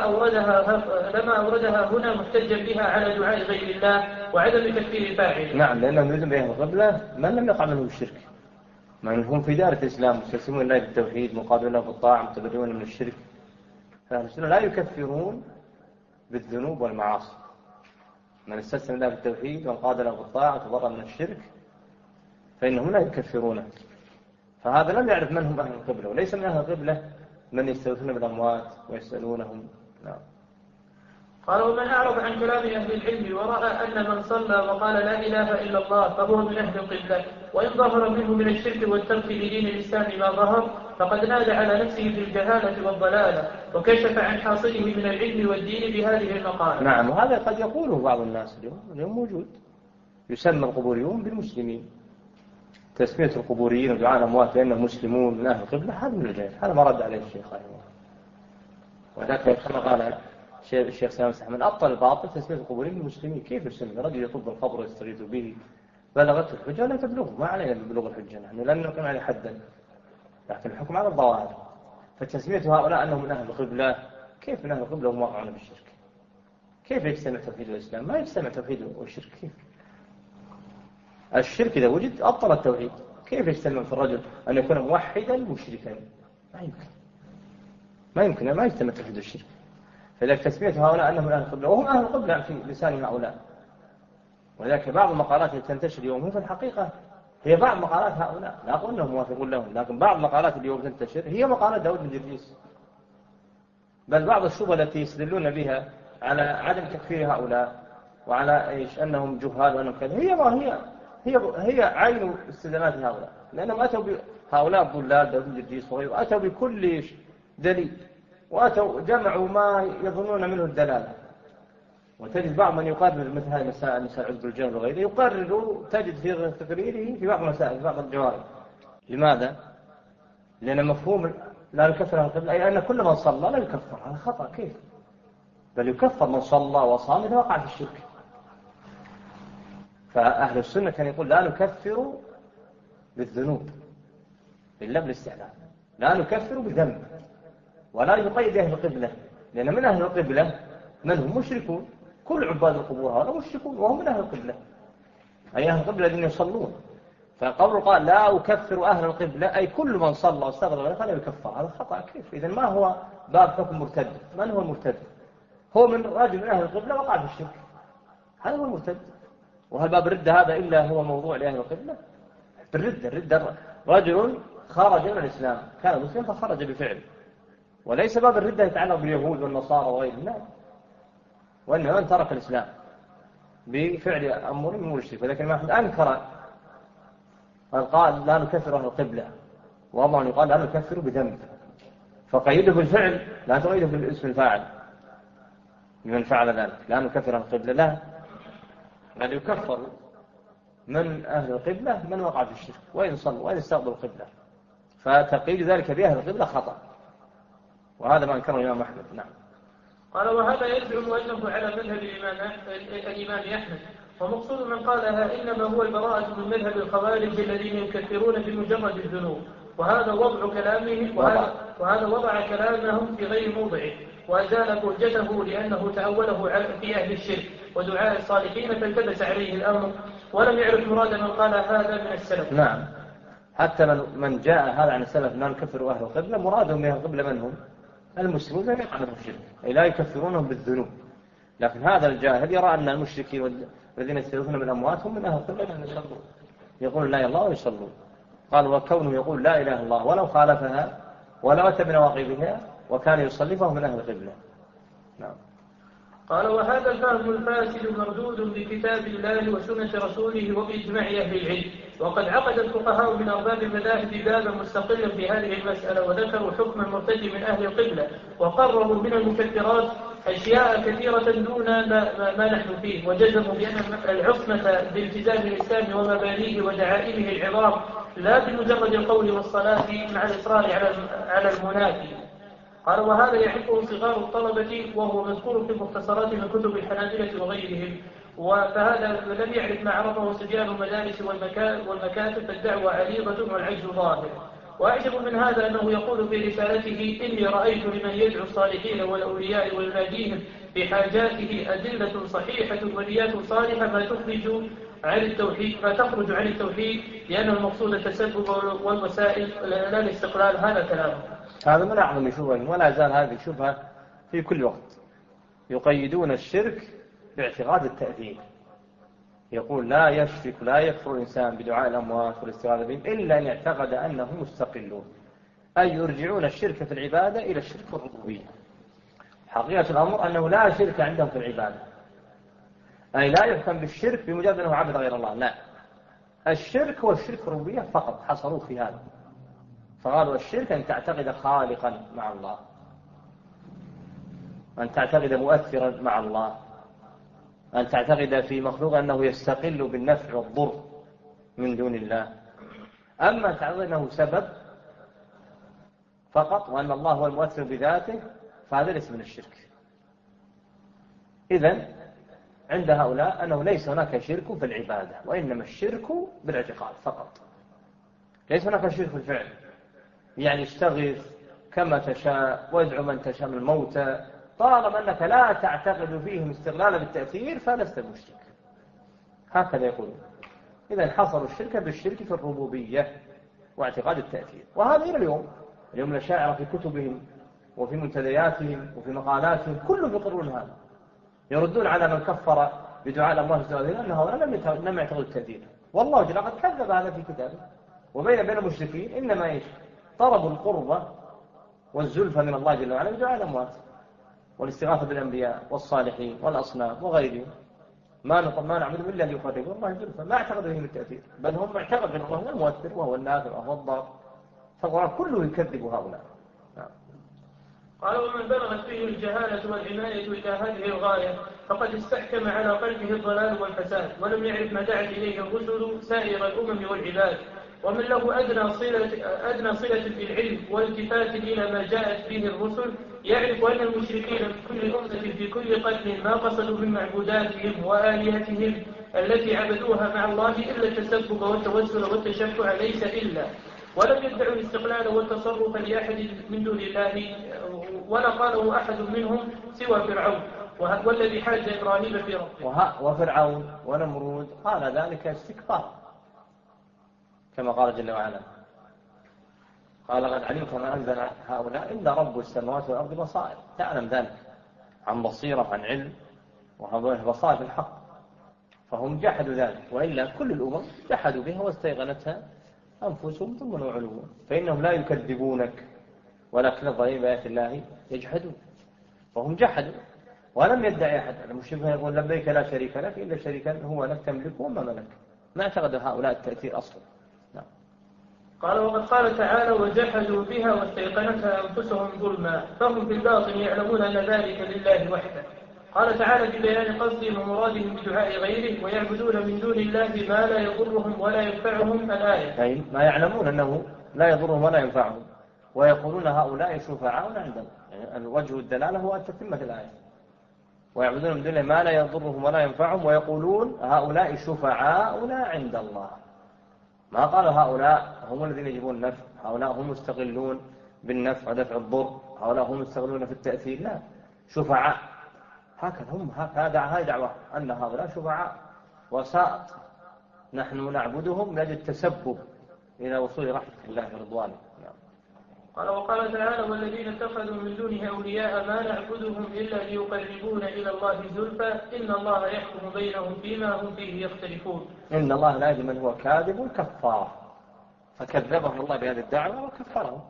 لما أوردها هنا محتجا بها على دعاء غير الله وعدم تكفير الفاعل. نعم، لأنهم يريدون بأهل القبلة من لم يقع منهم الشرك، من هم في دائرة الإسلام مستسلمون لله بالتوحيد مقابلون له بالطاعة متبرئون من الشرك، فأهل السنة لا يكفرون بالذنوب والمعاصي. من استسلم لله بالتوحيد وانقاد له بالطاعة وتبرأ من الشرك فإنهم لا يكفرونه. فهذا لم يعرف من هم أهل القبلة، وليس من أهل القبلة من يستغيثون بالأموات ويسألونهم. نعم. قال ومن أعرض عن كلام أهل العلم ورأى أن من صلى وقال لا إله إلا الله فهو من أهل القبلة، وإن ظهر منه من الشرك والترك لدين الإسلام ما ظهر فقد نادى على نفسه في الجهالة والضلالة وكشف عن حاصله من العلم والدين بهذه المقالة. نعم، وهذا قد يقوله بعض الناس اليوم موجود، يسمى القبوريون بالمسلمين، تسمية القبوريين ودعاء الأموات بأنهم مسلمون من أهل القبلة، هذا من الجهل، هذا ما رد عليه الشيخ رحمه الله. ولكن كما قال الشيخ سلام من أبطل الباطل تسمية القبوريين بالمسلمين. كيف يسمى رجل يطب القبر ويستغيث به بلغته الحجة ولا تبلغه؟ ما علينا ببلوغ الحجة، نحن لن نقيم عليه حدا، لكن الحكم على الظواهر. فتسمية هؤلاء أنهم من أهل القبلة، كيف من أهل القبلة وهم واقعون بالشرك؟ كيف يجتمع توحيد الإسلام؟ ما يجتمع توحيد والشرك. كيف الشرك إذا وجد أبطل التوحيد؟ كيف يجتمع في الرجل أن يكون موحدا مشركا؟ ما يمكن ما يجتمع توحيد الشرك. فلذلك تسمية هؤلاء أنهم من أهل القبلة وهم أهل القبلة في لسان هؤلاء. ولذلك بعض المقالات التي تنتشر اليوم هي في الحقيقة هي بعض مقالات هؤلاء، لا أقول أنهم موافقون لهم، لكن بعض المقالات اليوم تنتشر هي مقالات داود بن جرجيس. بل بعض الشبهة التي يستدلون بها على عدم تكفير هؤلاء وعلى إيش أنهم جهال وأنهم كذا هي عين استدلالات هؤلاء، لأنهم أتوا بهؤلاء الضلال داود بن جرجيس وغيره أتوا بكل دليل وأتوا جمعوا ما يظنون منه الدلالة. وتجد بعض من يقرر مثل هذه المسائل مثل عذب الجهل وغيره يقرر تجد في تقريره في بعض المسائل في بعض الجوانب. لماذا؟ لأن مفهوم لا يكفر عن القبلة أي أن كل من صلى لا يكفر، هذا خطأ. كيف؟ بل يكفر من صلى وصام إذا وقع في الشرك. فأهل السنة كان يقول لا نكفر بالذنوب إلا بالاستعلام، لا نكفر بذنب، ولا يقيد أهل القبلة، لأن من أهل القبلة من هم مشركون، كل عباد القبور هؤلاء مشركون وهم من أهل القبلة، أي أهل القبلة الذين يصلون. فقول قال لا أكفر أهل القبلة أي كل من صلى واستغفر فلا يكفر، هذا خطأ. كيف؟ إذن ما هو باب حكم مرتد؟ من هو المرتد؟ هو من رجل من أهل القبلة وقع في الشرك، هذا هو المرتد. وهل باب الردة هذا إلا هو موضوع لأهل القبلة؟ الردة رجل خرج من الإسلام كان مسلم فخرج بفعل، وليس باب الردة يتعلق باليهود والنصارى وغيرهم، لا، وإنما من ترك الإسلام بفعل أمر من الشرك. ولكن ما أحد أنكر قال لا نكفر أهل القبلة، وأمر يقال لا نكفر بذنب، فقيده بالفعل لا تقيده بالاسم الفاعل لمن فعل ذلك. لا نكفر أهل القبلة، لا، بل يكفر من أهل القبلة من وقع في الشرك وإن صلوا وإن استغفروا القبلة. فتقييد ذلك بأهل القبلة خطأ، وهذا ما أنكره الإمام أحمد. نعم. قال وهذا يزعم أنه على مذهب الإمام أحمد، ومقصود من قالها إنما هو البراءة من مذهب الخوارج الذين يكفرون بمجرد الذنوب، وهذا وضع كلامهم في غير موضعه، وأزال بهجته لأنه تأوله في أهل الشرك ودعاء الصالحين، فالتبس عليه الأمر ولم يعرف مراد من قال هذا من السلف. نعم، حتى من جاء هذا عن السلف لا نكفر أهل القبلة، مرادهم من أهل القبلة من هم؟ المسلمون لا يعلمون الشرك، أي لا يكفرونهم بالذنوب. لكن هذا الجاهل يرى أن المشركين الذين يستغيثون من الأموات هم من أهل القبلة لأن يصلون، يقول لا إله إلا الله ويصلون. قال وكونه يقول لا إله إلا الله ولو خالفها ولو أتى بنواقضها وكان يصلي فهو من أهل القبلة. نعم. قال وهذا الفهم الفاسد مردود بكتاب الله وسنة رسوله وبإجماع أهل العلم. وقد عقد الفقهاء من أرباب المذاهب بابا مستقلا في هذه المسألة، وذكروا حكم المرتد من أهل القبلة، وقرروا من المكفرات أشياء كثيرة دون ما نحن فيه، وجزموا بأن العصمة بالتزام الإسلام ومبانيه ودعائمه العظام لا بمجرد القول والصلاة مع الإصرار على المنافي. قال وهذا يحبه صغار الطلبة، وهو مذكور في مختصرات من كتب الحنابلة وغيرهم، فهذا لم يعرف ما عرفه صبيان المدارس والمكاتب، فالدعوة عريضة والعجز ظاهر. وأعجب من هذا أنه يقول في رسالته إني رأيت لمن يدعو الصالحين والأولياء ويناديهم بحاجاته أدلة صحيحة ونيات صالحة ما تخرج عن التوحيد، لأن المقصود التسبب والوسائل لا الاستقلال. هذا كلامه. هذا من أعظم الشبهة، ولا زال هذه الشبهة في كل وقت. يقيدون الشرك باعتقاد التأثير، يقول لا يشرك لا يكفر الإنسان بدعاء الأموات والاستغاثة بهم إلا أن يعتقد أنهم مستقلون، أي يرجعون الشرك في العبادة إلى الشرك في الربوبية. حقيقة الأمر أنه لا شرك عندهم في العبادة، أي لا يحكم بالشرك بمجرد أنه عبد غير الله، لا، الشرك هو الشرك في الربوبية فقط، حصروه في هذا، فقالوا الشرك أن تعتقد خالقا مع الله، أن تعتقد مؤثرا مع الله، أن تعتقد في مخلوق أنه يستقل بالنفع والضر من دون الله. أما أن تعتقد أنه سبب فقط وأن الله هو المؤثر بذاته فهذا ليس من الشرك. إذن عند هؤلاء أنه ليس هناك شرك في العبادة، وإنما الشرك بالاعتقاد فقط، ليس هناك شرك في الفعل، يعني استغيث كما تشاء وادعو من تشاء من الموتى، طالما أنك لا تعتقد فيهم استغلالا بالتأثير فلست مشرك. هكذا يقولون. إذن حصروا الشرك بالشرك في الربوبية واعتقاد التأثير، وهذا إلى اليوم الأشاعرة في كتبهم وفي منتدياتهم وفي مقالاتهم كلهم يقرون هذا، يردون على من كفر بدعاء الأموات والأولياء أن هؤلاء لم يعتقدوا التأثير، والله جل وعلا كذب هذا في كتابه. بين المشركين إنما إيش؟ طلبوا القربة والزلفى من الله جل وعلا بدعاء الأموات والاستغاثة بالأنبياء والصالحين والأصنام وغيرهم، ما نعبدهم إلا أن يقربوا الله زلفى، ما اعتقدوا بهم التأثير، بل هم اعتقدوا أن الله هو المؤثر وهو النافع وهو الضار، فالقرآن كله يكذب هؤلاء. قال ومن بلغت فيه الجهالة والعناية إلى هذه الغاية فقد استحكم على قلبه الضلال والفساد، ولم يعرف ما دعت إليه الرسل سائر الأمم والعباد. ومن له أدنى صلة بالعلم والتفات إلى ما جاءت به الرسل يعرف أن المشركين في كل أمة في كل قتل ما قصدوا من معبوداتهم وآلهتهم التي عبدوها مع الله إلا التسبب والتوسل والتشفع ليس إلا، ولم يدعوا الاستقلال والتصرف لأحد من دون الله، ولا قاله أحد منهم سوى فرعون والذي حاج إبراهيم في ربه. وفرعون ونمرود قال ذلك استكبار، كما قال جل وعلا قال قد علمت ما أنزل هؤلاء إلا رب السماوات والأرض بصائر، تعلم ذلك عن بصيرة عن علم وهذا بصائر في الحق، فهم جحدوا ذلك، وإلا كل الأمم جحدوا بها واستيقنتها أنفسهم ثم علوا، فإنهم لا يكذبونك ولكن الظالمين بآيات الله يجحدون، فهم جحدوا ولم يدعي أحد. المشرك يقول لبيك لا شريك لك إلا شريكا هو لك تملكه وما ملك، ما اعتقد هؤلاء التأثير أصلا. نعم. قال وقد قال تعالى وجحدوا بها واستيقنتها أنفسهم ظلما، فهم في الباطن يعلمون أن ذلك لله وحده. قال تعالى في بيان قصدهم ومرادهم بدعاء غيره ويعبدون من دون الله ما لا يضرهم ولا ينفعهم الآية، أي ما يعلمون أنه لا يضرهم ولا ينفعهم، ويقولون هؤلاء شفعاؤنا عندنا، يعني الوجه الدلالة هو أن تتمة الآية، ويعبدون من دون الله ما لا يضرهم ولا ينفعهم ويقولون هؤلاء شفعاؤنا عند الله، ما قالوا هؤلاء هم الذين يجيبون النفع، هؤلاء هم مستغلون بالنفع ودفع الضر، هؤلاء هم مستغلون في التأثير. لا، شفعاء، هكذا هم، هذه دعوة أن هؤلاء شفعاء وسائط، نحن نعبدهم لأجل التسبب إلى وصول رحمة الله ورضوانه. قال وقال تعالى والذين اتخذوا من دونه أولياء ما نعبدهم إلا ليقربونا إلى الله زلفى إن الله يحكم بينهم فيما هم فيه يختلفون. إن الله لا يهدي من هو كاذب كفار، فكذبهم الله بهذه الدعوة وكفرهم،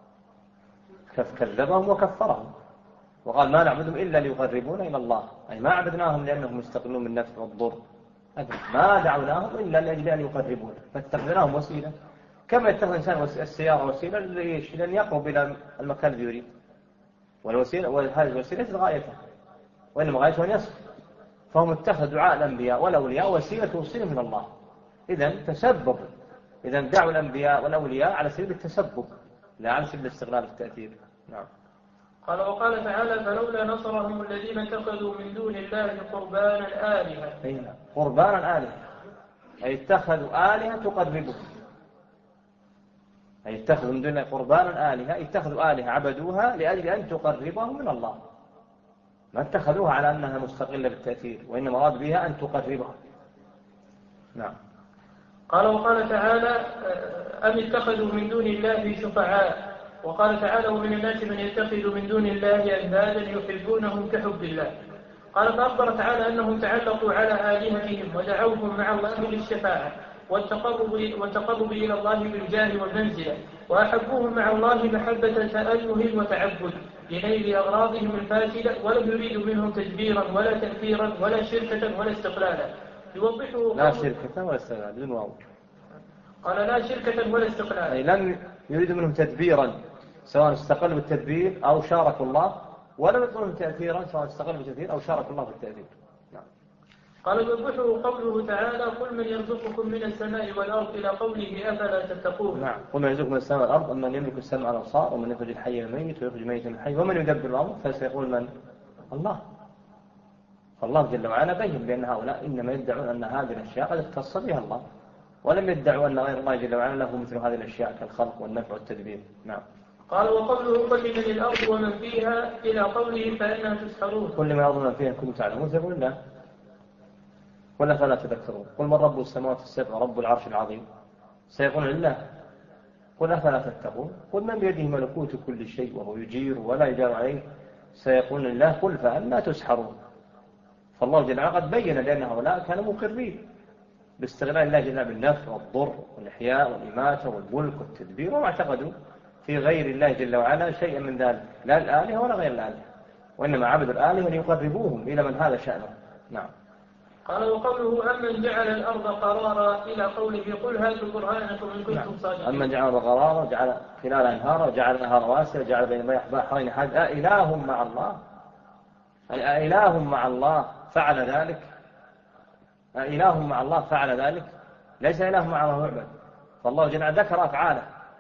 كذبهم وكفرهم، وقال ما نعبدهم إلا ليقربونا إلى الله، أي ما عبدناهم لأنهم مستقلون من النفع والضر، ما دعوناهم إلا لأجل أن يقربونا، فاتخذناهم وسيلة، كما يتخذ الإنسان السيارة وسيلة لأن يقرب إلى المكان الذي يريد، والوسيلة وهذه الوسيلة ليست غايته، وإنما غايته أن يصل، فهم اتخذوا دعاء الأنبياء والأولياء وسيلة توصيلهم من الله، إذن تسببوا، إذن دعوا الأنبياء والأولياء على سبيل التسبب لا على سبيل الاستغلال التأثير. نعم. قال وقال تعالى فلولا نصرهم الذين اتخذوا من دون الله قربانا آلهة. قربانا آلهة أي اتخذوا آلهة تقربهم، أي اتخذوا من دون الله قربانا آلهة، اتخذوا آلهة عبدوها لأجل أن تقربهم من الله، ما اتخذوها على أنها مستقلة بالتأثير، وإنما مراد بها أن تقربهم. نعم. قال وقال تعالى أم اتخذوا من دون الله شفعاء. وقال تعالى ومن الناس من يتخذ من دون الله أندادا يحبونهم كحب الله. قال فأخبر تعالى أنهم تعلقوا على آلهتهم ودعوهم مع الله للشفاعة والتقرب إلى الله بالجاه والمنزلة، وأحبوهم مع الله محبة تأله وتعبد لنيل أغراضهم الفاسدة، ولم يريدوا منهم تدبيرا ولا تأثيرا ولا شركة ولا استقلالا. يوضحه لا شركة ولا استقلالا بدون واو. قال لا شركة ولا استقلالا، أي لم يريدوا منهم تدبيرا سواء استقلوا بالتدبير أو شاركوا الله، ولم يطلبوا منهم تأثيرا سواء استقلوا بالتأثير أو شاركوا الله بالتأثير. نعم. قال يوضحه قوله تعالى قل من يرزقكم من السماء والأرض إلى قوله أفلا تتقون. نعم. قل من يرزقكم من السماء والأرض أمن يملك السمع والأبصار ومن يخرج الحي من الميت ويخرج الميت من الحي ومن يدبر الأمر، فسيقول من؟ الله. فالله جل وعلا بين بأن هؤلاء إنما يدعون أن هذه الأشياء قد اختص بها الله، ولم يدعوا أن غير الله جل وعلا له مثل هذه الأشياء كالخلق والنفع والتدبير. نعم. قال وقوله قل من الأرض ومن فيها إلى قوله فإنها تسحرون. كل ما يظن فيها كنتم تعلمون سيقول الله ولا فلا تذكرون. قل من رب السماوات السبع رب العرش العظيم، سيقول الله. قل أفلا تتقون. قل من بيده ملكوت كل شيء وهو يجير ولا يجار عليه، سيقول الله. قل فأنا تسحرون. فالله جل وعلا قد بين لأن هؤلاء كانوا مقرين باستغلال الله جل وعلا بالنفع والضر والإحياء والإماتة والملك والتدبير، وما اعتقدوا في غير الله جل وعلا شيئا من ذلك، لا الآلهة ولا غير الآلهة، وإنما عبدوا الآلهة ليقربوهم إلى من هذا شأنه. نعم. قال وقوله أمن جعل الأرض قرارا إلى قوله قل هاتوا برهانكم إن كنتم صادقين. أمن جعل الأرض قرارا وجعل خلالها أنهارا وجعل لها رواسي وجعل بين بحرين حاجز أإله مع الله، أإله مع الله فعل ذلك؟ أإله مع الله فعل ذلك؟ ليس إله مع الله يعبد. فالله جل وعلا ذكر أفعاله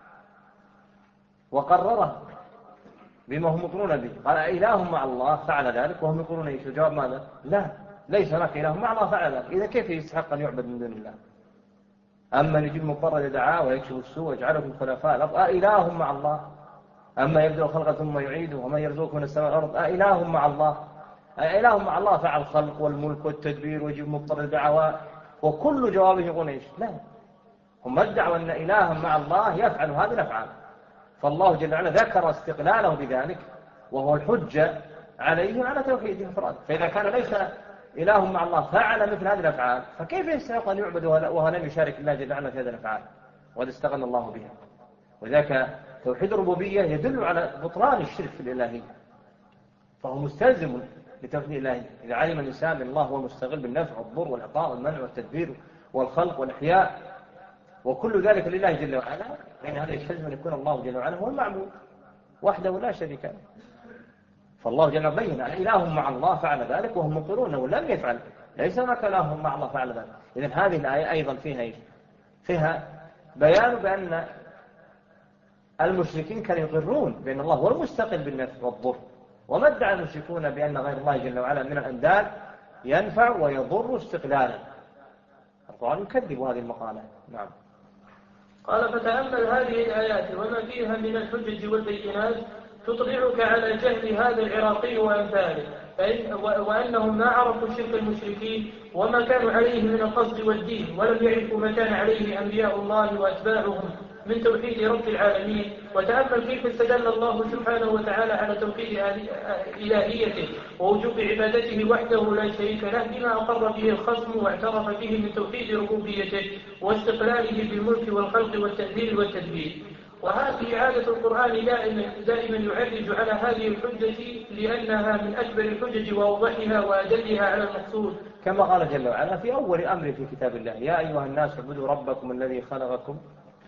وقرره بما هم يقولون به، قال أإله مع الله فعل ذلك وهم يقولون إيش؟ الجواب ماذا؟ لا، ليس هناك إله مع الله فعل ذلك. إذا كيف يستحق أن يعبد من دون الله؟ أما يجيب المضطر يدعاه ويكشف السوء ويجعلكم خلفاء الأرض أإله مع الله؟ أما يبدأ الخلق ثم يعيده ومن يرزقكم من السماء والأرض أإله مع الله؟ أإله مع الله فعل الخلق والملك والتدبير ويجيب المضطر الدعوات وكل جوابه يقول إيش؟ لا، هم ادعوا أن إلها مع الله يفعل هذه الأفعال. فالله جل وعلا ذكر استقلاله بذلك وهو الحجة عليه على توحيد الإفراد. فإذا كان ليس إله مع الله فعل مثل هذه الأفعال، فكيف يستحق أن يعبد وهو لم يشارك الله جل وعلا في هذه الأفعال وقد استغنى الله بها؟ وذاك توحيد الربوبية يدل على بطلان الشرك في الإلهية، فهو مستلزم لتوحيد الإلهية. إذا علم الإنسان أن الله هو المستغل بالنفع والضر والعطاء والمنع والتدبير والخلق والإحياء وكل ذلك لله جل وعلا، فإن هذا يستلزم أن يكون الله جل وعلا هو المعبود وحده لا شريك له. فالله جل وعلا بين إله مع الله فعل ذلك وهم مقرون أنه لم يفعل، ليس هناك إله مع الله فعل ذلك. إذن هذه الآية أيضا فيها إيش؟ فيها بيان بأن المشركين كانوا يقرون بأن الله هو المستقل بالنفع والضر، وما ادعى المشركون بأن غير الله جل وعلا من الأنداد ينفع ويضر استقلالا. القرآن يكذب هذه المقالة. نعم. قال فتأمل هذه الآيات وما فيها من الحجج والبينات تطلعك على جهل هذا العراقي وأمثاله وأنهم ما عرفوا شرك المشركين وما كانوا عليه من القصد والدين ولم يعرفوا ما كان عليه أنبياء الله وأتباعهم من توحيد رب العالمين. وتأمل كيف استدل الله سبحانه وتعالى على توحيد إلهيته ووجوب عبادته وحده لا شريك له بما أقر به الخصم واعترف به من توحيد ربوبيته واستقلاله بالملك والخلق والتأديب والتدبير. وهذه عادة القرآن دائما يعرج على هذه الحجة لأنها من أكبر الحجج وأوضحها وأدلها على المقصود، كما قال جل وعلا في أول أمر في كتاب الله: يا أيها الناس اعبدوا ربكم الذي خلقكم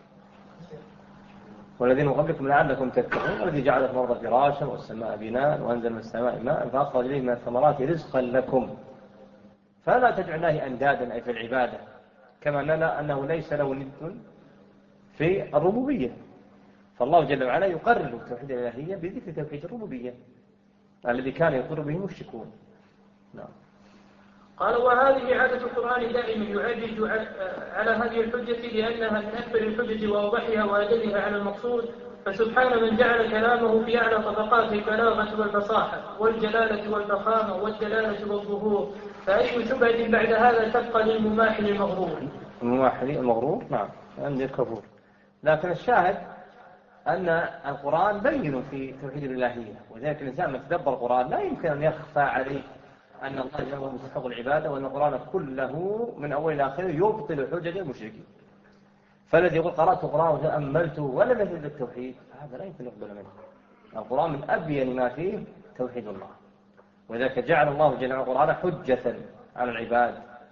والذين من قبلكم لعلكم تتقون والذي جعل الأرض فراشا والسماء بناء وأنزل من السماء ماء فأخرج إليه من الثمرات رزقا لكم فلا تجعلوا الله أندادا أي في العبادة، كما أنه ليس له ند في الربوبية. فالله جل وعلا يقرر توحيد الإلهية بذكر توحيد الربوبية الذي كان يقر به المشركون. نعم. قال وهذه عادة القرآن دائما يعرج على هذه الحجة لأنها من أكبر الحجج وأوضحها وأدلها على المقصود. فسبحان من جعل كلامه في أعلى طبقات البلاغة والفصاحة والجلالة والفخامة والدلالة والظهور، فأي شبهة بعد هذا تبقى للمماحل المغرور. المماحل المغرور نعم عند الكفور. لكن الشاهد أن القرآن بين في توحيد الإلهية، وذلك الإنسان من تدبر القرآن لا يمكن أن يخفى عليه أن الله جل وعلا مستحق العبادة وأن القرآن كله من أول إلى آخره يبطل حجج المشركين. فالذي يقول قرأت القرآن وتأملته ولم يجد التوحيد هذا لا يمكن يقبل منه. القرآن من أبين ما فيه توحيد الله، وذلك جعل الله جل وعلا القرآن حجة على العباد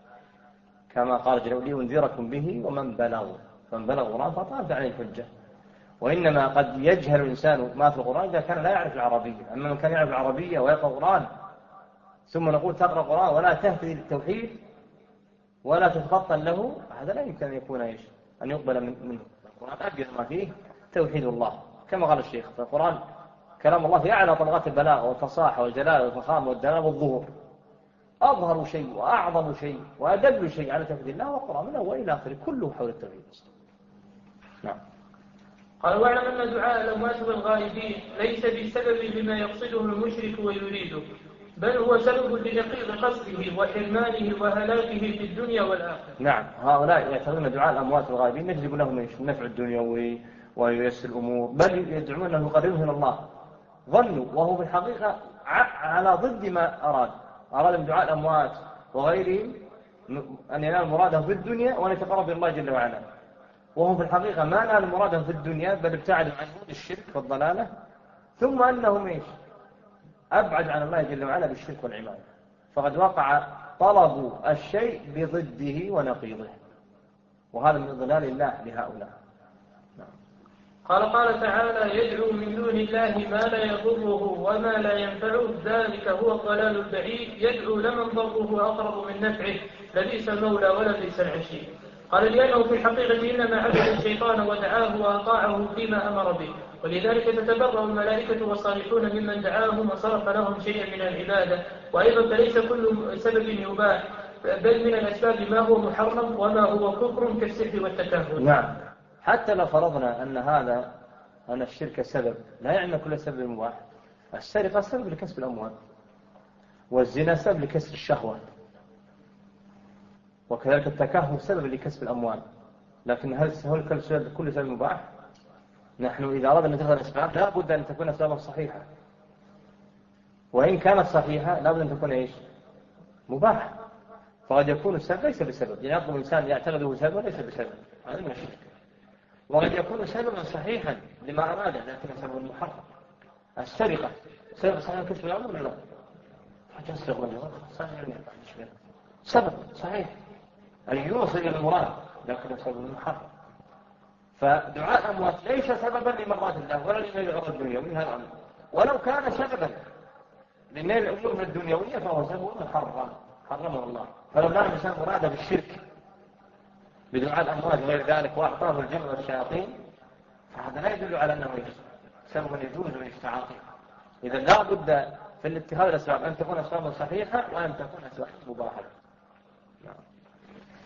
كما قال جل وعلا: لينذركم به ومن بلغ، فمن بلغ القرآن فطالت عليه الحجة. وإنما قد يجهل الإنسان ما في القرآن إذا كان لا يعرف العربية. أما من كان يعرف العربية ويقرأ القرآن ثم نقول تقرأ القرآن ولا تهتدي للتوحيد ولا تتفطن له، هذا لا يمكن أن يكون أن يقبل منه. القرآن أبين ما فيه توحيد الله كما قال الشيخ. فالقرآن كلام الله في أعلى طبقات البلاغة والفصاحة والجلال والفخامة والدلال والظهور، أظهر شيء وأعظم شيء وأدل شيء على توحيد الله والقرآن من أول إلى آخره كله حول التوحيد. نعم. قال واعلم أن دعاء الأموات والغائبين ليس بسبب لما يقصده المشرك ويريده، بل هو سبب لنقيض قصده وحرمانه وهلاكه في الدنيا والآخرة. نعم، هؤلاء يعتبرون دعاء الأموات والغائبين نجلب لهم النفع الدنيوي وييسر الأمور، بل يدعون أنه يقربهم إلى الله. ظنوا وهو في الحقيقة على ضد ما أراد من دعاء الأموات وغيرهم أن ينال مراده في الدنيا وأن يتقرب إلى الله جل وعلا، وهم في الحقيقة ما نالوا مرادهم في الدنيا بل ابتعدوا عن الشرك والضلالة، ثم أنهم أبعد عن الله جل وعلا بالشرك والعبادة، فقد وقع طلب الشيء بضده ونقيضه، وهذا من ضلال الله لهؤلاء. قال تعالى: يدعو من دون الله ما لا يضره وما لا ينفعه ذلك هو الضلال البعيد، يدعو لمن ضره أقرب من نفعه لبئس المولى ولبئس العشير. قال لأنه في الحقيقة إنما عبد الشيطان ودعاه وأطاعه فيما أمر به، ولذلك تتبرأ الملائكة والصالحون ممن دعاهم وصرف لهم شيئا من العبادة. وأيضا فليس كل سبب يباح، بل من الأسباب ما هو محرم وما هو كفر كالسحر والتكهن. نعم، حتى لو فرضنا أن الشرك سبب، لا يعني كل سبب مباح. السرقة سبب لكسب الأموال، والزنا سبب لكسب الشهوات، وكذلك التكهن سبب لكسب الأموال. لكن هل كل سبب مباح؟ نحن إذا أردنا أن نتخذ الأسباب لا بد أن تكون أسبابا صحيحة، وإن كانت صحيحة لا بد أن تكون مباحة. فقد يكون السبب ليس بسبب، يعني يطلب الإنسان يعتقده سبب وليس بسبب، هذا من الشرك. وقد يكون سببا صحيحا لما أراده لكن سبب محرم. السرقة سبب صحيح كسب الأموال ولا لا؟ تسرق رجل صحيح، سبب صحيح أن يوصل إلى المراد لكن سبب محرم. فدعاء الأموات ليس سببا لمرضات الله ولا لنيل الأمور الدنيوية، هذا الأمر. ولو كان سببا لنيل الأمور الدنيوية فهو سبب محرم حرمه الله. فلو كان الإنسان مراده بالشرك بدعاء الأموات وغير ذلك وأعطاه الجن والشياطين فهذا لا يدل على أنه سبب يجوز ويستعاطي. إذا لا بد في الاتخاذ الأسباب أن تكون أسباب صحيحة وأن تكون أسباب مباحة.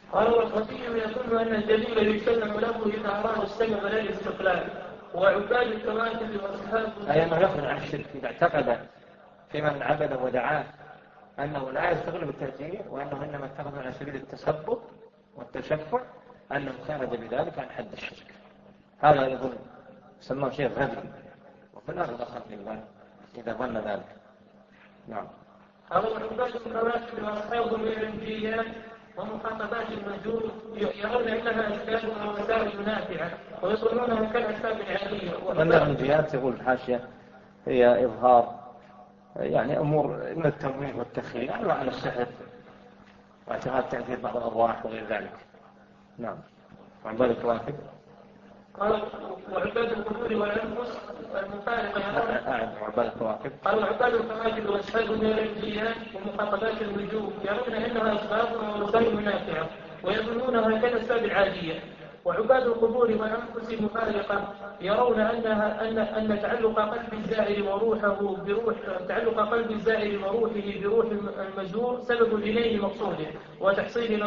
قال والخفي يظن أن الدليل يسلم له إذا أراد السلم لا الاستقلال، وعباد الكواكب وأصحاب أي أنه يخرج عن الشرك إذا اعتقد في من عبد ودعاه أنه لا يستغل بالتأثير وأنه إنما اتخذ على سبيل التسبب والتشفع أنه خرج بذلك عن حد الشرك. هذا يظن سماه شيء غبي، وفي الأرض الآخر لله إذا ظن ذلك. نعم. قال وعباد الكواكب وأصحاب الإنجيلات ومخاطبات المجهول يرون أنها أسباب ووسائل نافعة ويصلونها كالأسباب العادية. وأن الإنجيلات يقول الحاشية هي إظهار يعني أمور من التمويه والتخيل يعني وعن السحر واعتقاد تأثير بعض الأرواح وغير ذلك. نعم. وعباد الكواكب قال وعباد القبور والأنفس المفارقة يرون وعباد الكواكب قال وعباد الكواكب وأصحاب الإنجيلات ومخاطبات الوجوه يرون أنها أسباب ووسائل نافعة ويظنونها كالأسباب العادية. وعباد القبور والأنفس المفارقة يرون أن تعلق قلب الزائر وروحه بروح المزور سبب لنيل مقصوده وتحصيل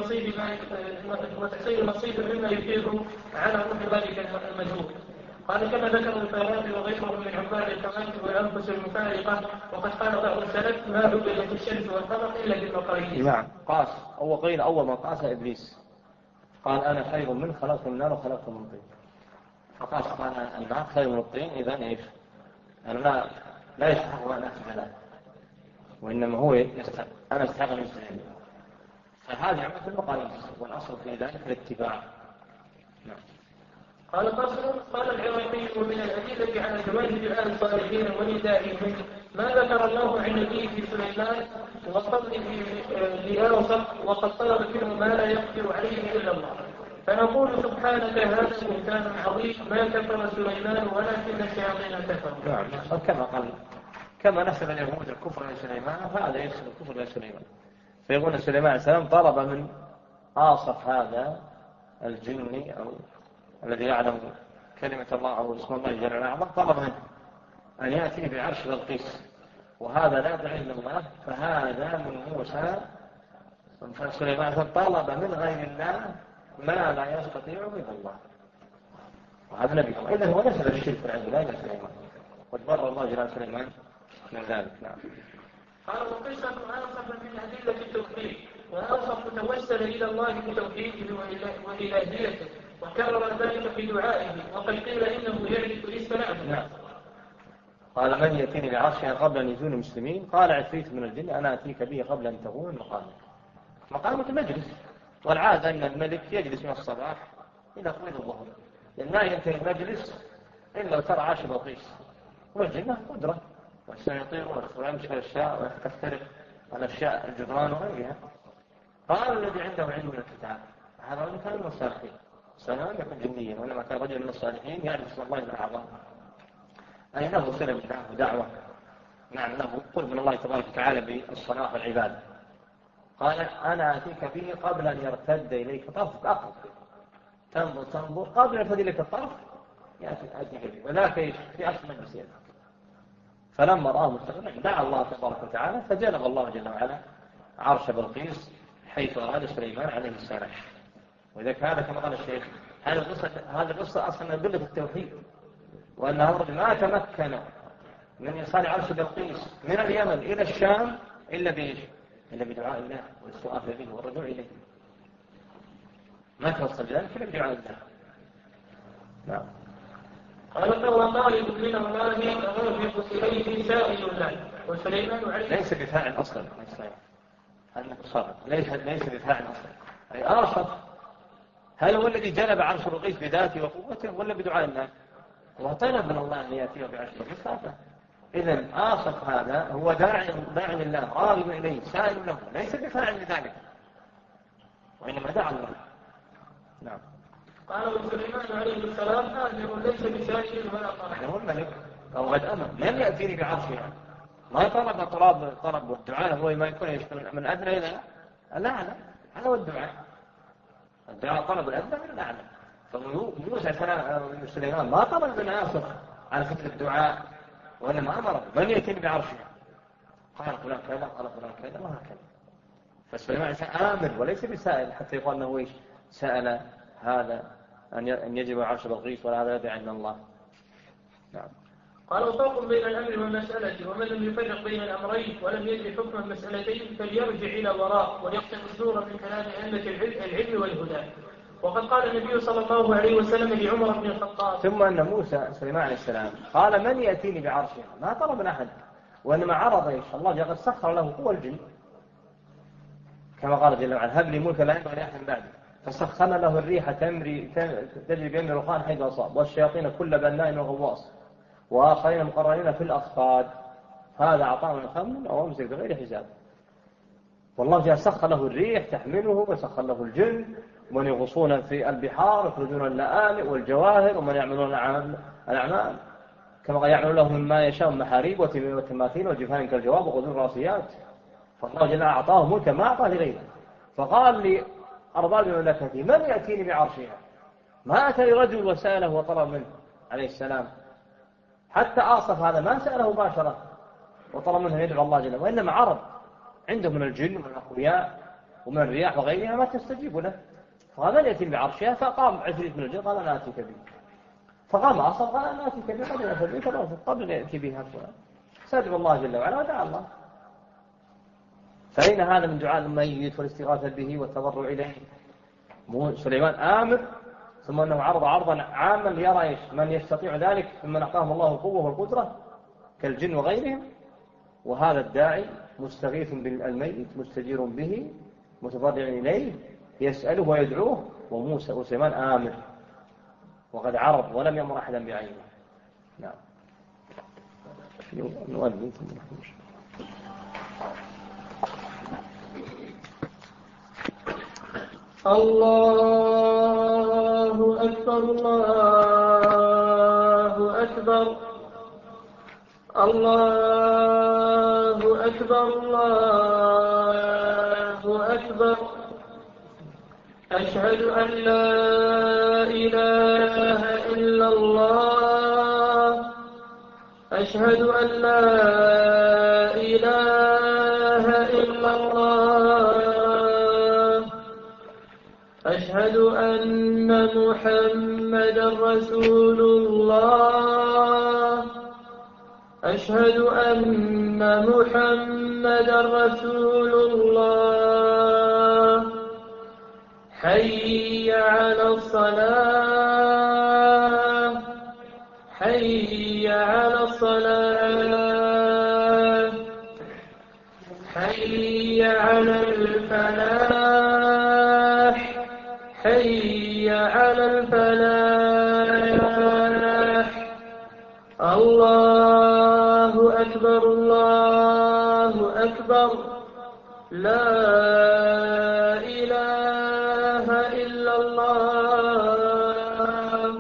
نصيب مما يفيض على روح ذلك المزور. قال كما ذكر الفارابي وغيره من عباد الكواكب والأنفس المفارقة. وقد قال بعض السلف ما عبدت الشمس والقمر إلا بالمقاييس. نعم. قاس أول ما قاس إبليس قال أنا خير من خلقت من نار وخلقت من طين، فقال النار خير من الطين. إذن إيش؟ أنا لا يستحق أن أسجد له، وإنما هو أنا أستحق أن أسجد. فهذه عمة المقاييس، والأصل في ذلك الاتباع. نعم. قال العراقي ومن الأدلة على جواز دعاء الصالحين وندائهم ما ذكر الله عن نبيه سليمان وفضله لآوسط وقد طلب منه ما لا يقدر عليه إلا الله، فنقول سبحانك هذا بهتان عظيم ما كفر سليمان ولكن الشياطين كفروا. نعم. كما نسب اليهود الكفر لسليمان فهذا ينسب الكفر لسليمان، فيقول سليمان عليه السلام طلب من آصف هذا الجني أو الذي يعلم كلمة الله أو اسم الله جل وعلا طلب منه أن يأتي بعرش بلقيس، وهذا لا يدعي إلا الله، فهذا من موسى. فسليمان طلب من غير الله ما لا يستطيع من الله، وهذا نبي. إذن هو نسب الشرك عند الله إلى سليمان، وتبرر الله جل سليمان من ذلك. نعم. قال وقصة أوصف من أدلة التوحيد، وأوصف توسل إلى الله بتوحيده وإلهيته، وكرر ذلك في دعائه، وقد قيل إنه يعرف اسم عبده. نعم. قال من يأتيني بعرشها قبل أن يزول المسلمين؟ قال عفريت من الجن أنا أتيك به قبل أن تقوم مقامك المجلس، والعادة أن الملك يجلس من الصباح إلى قبيل الظهر، لأن ما ينتهي المجلس إلا ترى عرش بلقيس، والجنة قدرة والشياطين ويمشي في الأشياء ويختلف الأشياء الجدران وغيرها. قال الذي عنده علم من الكتاب هذا رجل كان من الصالحين، سلام يكون جنيا، وإنما كان رجل من الصالحين يعرف اسم الله الأعظم، أي له صلة بالله ودعوة. نعم له قرب من الله تبارك وتعالى بالصلاة والعبادة. قال أنا أتيك به قبل أن يرتد إليك طرفك أقرب، تنظر قبل أن يرتد إليك الطرف أتيك به، وذاك في أصل مجلس يده. فلما رآه مستقبلا دعا الله تبارك وتعالى فجلب الله جل وعلا عرش بلقيس حيث أراد سليمان عليه السلام. وإذا هذا كما قال الشيخ هذه القصة أصلا أدلة التوحيد، وأن الرجل ما تمكن من إيصال عرش بلقيس من اليمن إلى الشام إلا بدعاء الله والسؤال به والرجوع إليه، ما توصل ذلك إلا بدعاء الله. نعم. قال فهو طالب من الله يرفق إليه سائل الله، وسليمان عليه ليس بفاعل أصلا، ليس بفاعل أصلا، أي آصف. هل هو الذي جلب عرش بلقيس بذاته وقوته ولا بدعاء الله؟ هو طلب من الله أن يأتيه بعرش بلقيس. إذن آصف هذا هو داعي لله راغب إليه سائل له، ليس بفاعل لذلك، وإنما دعا الله. نعم. قال وسليمان عليه السلام آمر ليس بسائل ولا طالب. هو الملك أو قد أمر لم يأتيني بعرشها، ما طلب والدعاء هو ما يكون من أدنى إلى الأعلى، هذا هو الدعاء طلب الأدنى من الأعلى. فموسى سليمان ما طلب من آصف على فكرة الدعاء، وإنما أمر من يأتيني بعرشها، قال فلان كذا قال فلان كذا وهكذا. فسليمان آمر وليس بسائل حتى يقال أنه إيش سأل هذا أن يجب عرش بلقيس ولا هذا يدعي عند الله. نعم. قال وفرق بين الأمر والمسألة، ومن لم يفرق بين الأمرين ولم يدري حكم المسألتين فليرجع إلى وراء وليقتل الزور من كلام أئمة العلم والهدى. وقد قال النبي صلى الله عليه وسلم لعمر بن الخطاب ثم أن موسى سليمان عليه السلام قال من يأتيني بعرشها، ما طلب من أحد، وإنما عرض إيش الله قد سخر له قوى الجن كما قال جل وعلا هب لي ملكا لا ينبغي لأحد بعدي، فسخرنا له الريح تجري بأمر رخاء حيث أصاب والشياطين كل بناء وغواص وآخرين مقرنين في الأصفاد، هذا عطاء من خمن أو أمسك بغير حساب. والله جل سخر له الريح تحمله وسخر له الجن ومن يغصون في البحار يخرجون اللآلئ والجواهر ومن يعملون الأعمال كما يعملون له مما يشاء محاريب وتماثيل وجفان كالجواب وقدور راسيات. فالله جل أعطاه ملكا ما أعطاه لغيره. فقال لأرباب مملكته من يأتيني بعرشها، ما أتى لرجل وسأله وطلب منه عليه السلام، حتى آصف هذا ما سأله مباشرة وطلب منه يدعو الله جل، وإنما عرض عنده من الجن ومن الأقوياء ومن الرياح وغيرها ما تستجيب له. فهذا يأتي بعرشها، فقام عفريت من الجن قال أنا آتيك به، فقام أصف قال أنا آتيك به قبل أن أتبيك قبل أن يأتي بها سأدعو الله جل وعلا ودعا الله. فأين هذا من دعاء الميت والاستغاثة به والتضرع إليه؟ سليمان آمر ثم أنه عرض عرضا عاما ليرى من يستطيع ذلك ممن أعطاهم الله القوة والقدرة كالجن وغيرهم، وهذا الداعي مستغيث بالميت مستجير به متضرع إليه يسأله ويدعوه، وموسى وسليمان آمر وقد عرض ولم يأمر أحدا بعينه. نعم. الله أكبر الله أكبر الله أكبر الله أكبر أشهد أن لا إله إلا الله أشهد أن لا إله إلا الله أشهد أن محمدا رسول الله أشهد أن محمدا رسول الله حي على الصلاة حي على الصلاة حي على الفلاح حي على الفلاح الله أكبر الله أكبر لا إله إلا الله.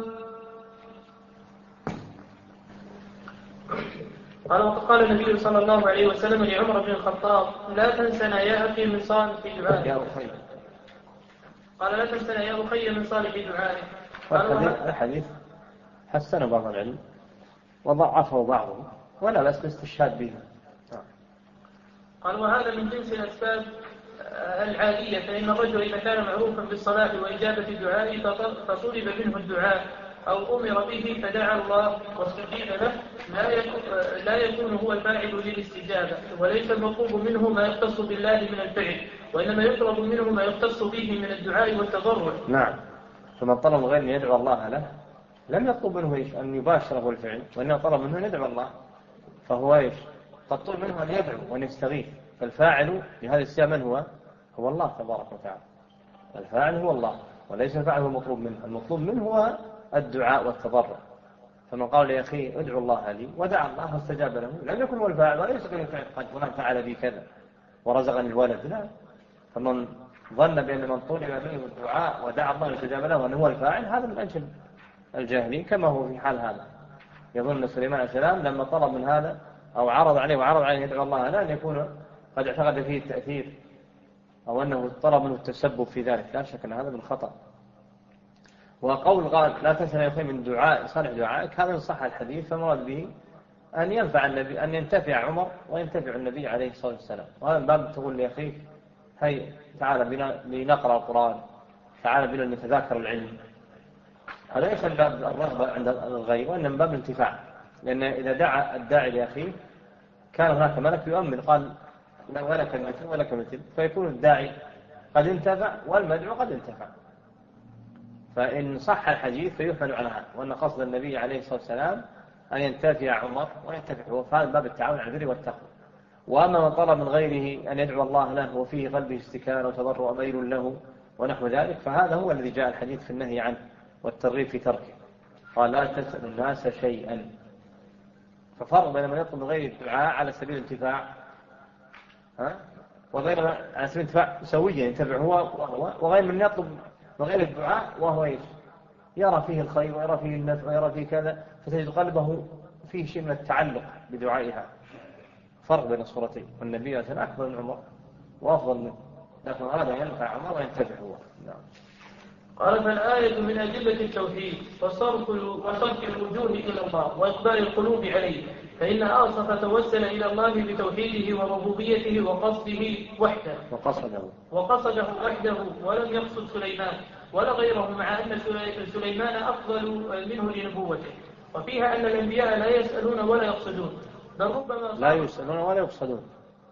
قال النبي صلى الله عليه وسلم لعمر بن الخطاب لا تنسنا يا أخي من صالح دعائك. قال لا تنسنا يا أخي من صالح دعائك. الحديث حسن بعض العلم وضعفه بعضهم ولا بس باستشهاد به. قال وهذا من جنس الأسباب العادية، فإن الرجل إذا كان معروفا بالصلاة وإجابة الدعاء فطلب منه الدعاء أو أمر به فدعا الله واستجيب له لا يكون هو الفاعل للاستجابة، وليس المطلوب منه ما يختص بالله من الفعل، وإنما يطلب منه ما يختص به من الدعاء والتضرع. نعم. فمن طلب غير أن يدعو الله له لم يطلب منه أن يباشره الفعل، وإنما طلب منه أن يدعو الله، فهو تطلب منه أن يدعو وأن يستغيث. فالفاعل لهذا السياق من هو الله تبارك وتعالى. الفاعل هو الله وليس الفاعل هو المطلوب منه، المطلوب منه هو الدعاء والتضرع. فمن قال يا أخي ادعو الله لي ودعا الله واستجاب له لم يكن هو الفاعل وليس كالفاعل قد فلان فعل بي كذا ورزقني الولد، لا. فمن ظن بأن من طلب منه الدعاء ودعا الله واستجاب له وأنه هو الفاعل هذا من أنشد الجاهلين، كما هو في حال هذا. يظن سليمان عليه السلام لما طلب من هذا أو عرض عليه يدعو الله لا أن يكون قد اعتقد فيه التأثير أو أنه طلب منه التسبب في ذلك، لا شك أن هذا من خطأ. وقول قال لا تنسى يا أخي من دعاء صالح دعائك، هذا صح الحديث، فمراد به أن ينفع النبي، أن ينتفع عمر وينتفع النبي عليه الصلاة والسلام. وهذا من باب تقول لأخيك هي تعال بنا لنقرأ القرآن، تعال بنا نتذاكر العلم، هذا ليس من باب الرغبة عند الغير، وإنما من باب الانتفاع. لأن إذا دعا الداعي لأخيه كان هناك ملك يؤمن قال ولك المثل ولك مثل، فيكون الداعي قد انتفع والمدعو قد انتفع. فإن صح الحديث فيحمل على هذا، وأن قصد النبي عليه الصلاة والسلام أن ينتفع عمر وينتفع هو، فهذا باب التعاون على البر والتقوى. وأما من طلب من غيره أن يدعو الله له وفيه قلبه استكانة وتضرع وميل له ونحو ذلك، فهذا هو الذي جاء الحديث في النهي عنه والترغيب في تركه. قال لا تسأل الناس شيئا. ففرق بين من يطلب من غير الدعاء على سبيل الانتفاع وغير على سبيل الانتفاع سويا ينتفع هو وهو، وغير من يطلب من غير الدعاء وهو يرى فيه الخير ويرى فيه النفع ويرى فيه كذا، فتجد قلبه فيه شيء من التعلق بدعائها. فرق بين الصورتين، والنبي عليه الصلاة والسلام أكبر من عمر وأفضل منه، لكن هذا ينفع عمر وينتفع هو. نعم. قال فالآية من أدلة التوحيد وصرف الوجوه إلى الله وإقبال القلوب عليه، فإن آصف توسل إلى الله بتوحيده وربوبيته وقصده وحده وقصده وحده ولم يقصد سليمان ولا غيره، مع أن سليمان أفضل منه لنبوته. وفيها أن الأنبياء لا يسألون ولا يقصدون، بل ربما لا يسألون ولا يقصدون.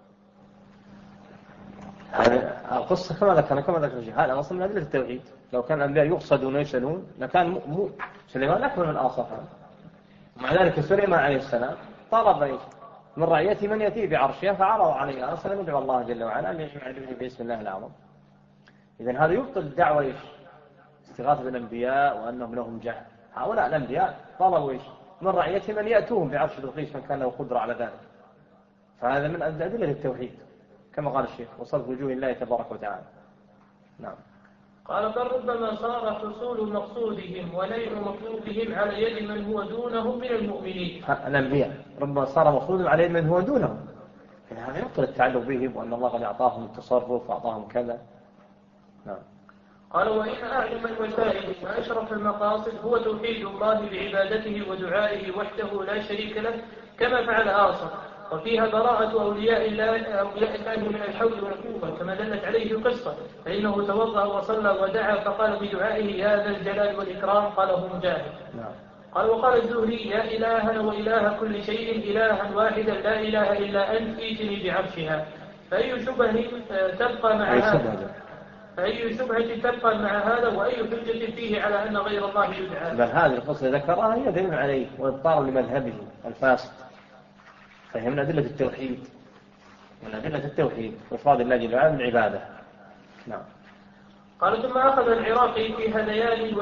القصة كما ذكر الشيخ، هذا أصلا من أدلة التوحيد. لو كان الأنبياء يقصدون ويسألون لكان سليمان أكبر من الآصفة. ومع ذلك سليمان عليه السلام طلب من رعيته من يأتي بعرشها، فعرض عليه أصلا يدعو الله جل وعلا أن يجعله باسم الله الأعظم. إذن هذا يبطل الدعوة استغاثة بالأنبياء وأنهم لهم جهل. هؤلاء الأنبياء طلبوا من رعيته من يأتوهم بعرش بلقيس من كان له قدرة على ذلك. فهذا من أدلة التوحيد كما قال الشيخ وصرف وجوه الله تبارك وتعالى. نعم. قال بل ربما صار حصول مقصودهم ونيل مطلوبهم على يد من هو دونهم من المؤمنين. الأنبياء ربما صار مقصودهم على يد من هو دونهم، هذا يبطل التعلق بهم وأن الله قد أعطاهم التصرف وأعطاهم كذا. نعم. قال وإن أعلم الوسائل وأشرف المقاصد هو توحيد الله بعبادته ودعائه وحده لا شريك له كما فعل آصر، وفيها براءة أولياء الله من الحول والقوة كما دلت عليه القصة، فإنه توضأ وصلى ودعا فقال بدعائه يا ذا الجلال والإكرام، قاله مجاهد. قال وقال الزهري يا إلهنا وإله كل شيء إلها واحدا لا إله إلا أنت ائتني بعرشها. فأي شبهة تبقى مع هذا؟ فأي شبهة تبقى مع هذا وأي حجة فيه على أن غير الله يدعى؟ بل هذه القصة ذكرها هي دليل عليه وإبطال لمذهبه الفاسد. فهي من أدلة التوحيد، من أدلة التوحيد وإفراد الله جل وعلا بالعبادة. نعم. قال ثم أخذ العراقي في هذيان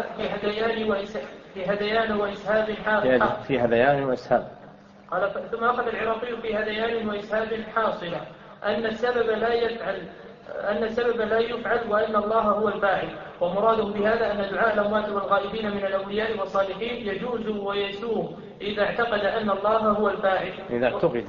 وإسهاب في هذيان وإسهاب. قال ثم أخذ العراقي في هذيان وإسهاب حاصلة أن السبب لا يفعل وأن الله هو الفاعل، ومراده بهذا أن دعاء الأموات والغائبين من الأولياء والصالحين يجوز ويسوغ إذا اعتقد أن الله هو الفاعل. إذا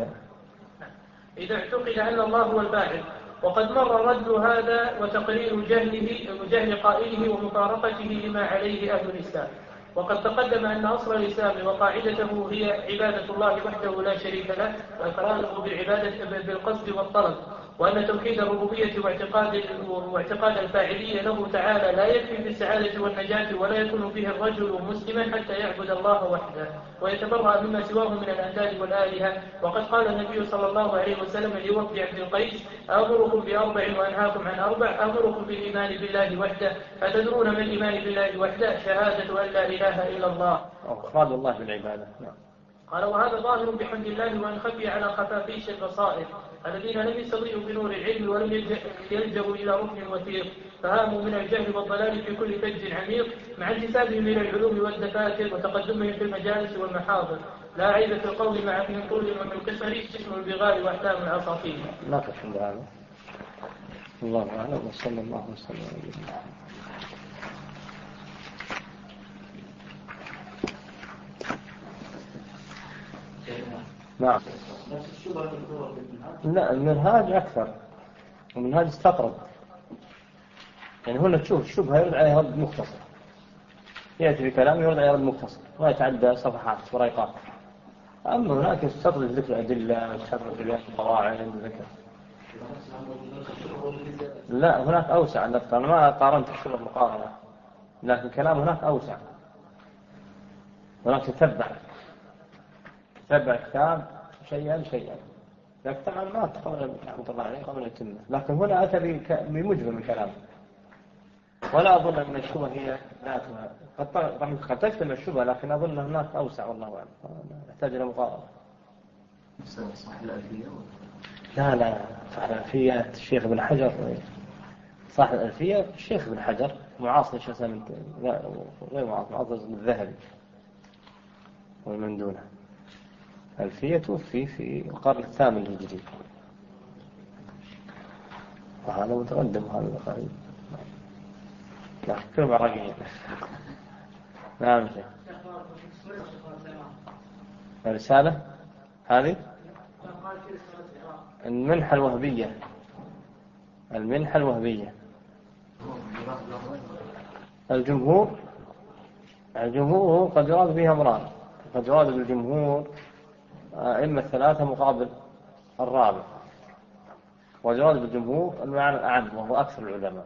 اعتقد أن الله هو الفاعل. وقد مر رد هذا وتقرير جهل قائله ومفارقته لما عليه أهل الإسلام. وقد تقدم أن أصل الإسلام وقاعدته هي عبادة الله وحده لا شريك له وإقراره بالعبادة بالقصد والطلب، وأن توحيد الربوبية واعتقاد الفاعلية له تعالى لا يكفي في السعادة والنجاة، ولا يكون فيه الرجل مسلما حتى يعبد الله وحده ويتبرأ مما سواه من الأنداد والآلهة. وقد قال النبي صلى الله عليه وسلم لوفد عبد القيس أمركم بأربع وأنهاكم عن أربع، أمركم بالإيمان بالله وحده، أتدرون ما الإيمان بالله وحده؟ شهادة أن لا إله إلا الله وإفراد الله بالعبادة. قال وهذا ظاهر بحمد الله وأن خفي على خفافيش البصائر الذين لم يستضيئوا بنور العلم ولم يلجأوا إلى ركن وثيق، فهاموا من الجهل والضلال في كل فج عميق مع انتسابهم إلى العلوم والدفاتر وتقدمهم في المجالس والمحاضر، لا عيب في القول مع فيهم طول ومن قصر جسم البغال وأحلام العصافير. نقف عند هذا. الله أعلم وصلى الله وسلم على نبينا. نعم. لا المنهاج أكثر، المنهاج استطرد. يعني هنا تشوف الشبهة يرد عليها رد مختصر، يأتي بكلام يرد عليها رد مختصر ولا يتعدى صفحات ورقات. أما هناك استطرد ذكر الأدلة، استطرد ذكر القواعد ذكر لا هناك أوسع النفط، أنا ما قارنت الشبه مقارنة، لكن كلام هناك أوسع. هناك تتبع كتاب شيئا شيئا، لكن طبعا ما قبل رحمة الله عليه قبل التمة، لكن هنا أتى بمجمل من كلامه. ولا أظن أن الشبه هي ذاتها، قد تجتمع الشبه، لكن أظن هناك أوسع والله أعلم، يحتاج إلى مقارنة. صح الألفية؟ لا صح الألفية الشيخ ابن حجر، صح الألفية الشيخ ابن حجر معاصر الشيخ سامي، غير معاصر الذهبي ومن دونه. ألفية توفي في القرن الثامن الهجري، وهذا متقدم هذا قريب. لا كلهم عراقيين. نعم شيخ. الرسالة هذه المنحة الوهبية، الجمهور قد يراد بها أمران، قد يراد بالجمهور إما الثلاثة مقابل الرابع، ويراد بالجمهور المعنى الأعم وهو أكثر العلماء،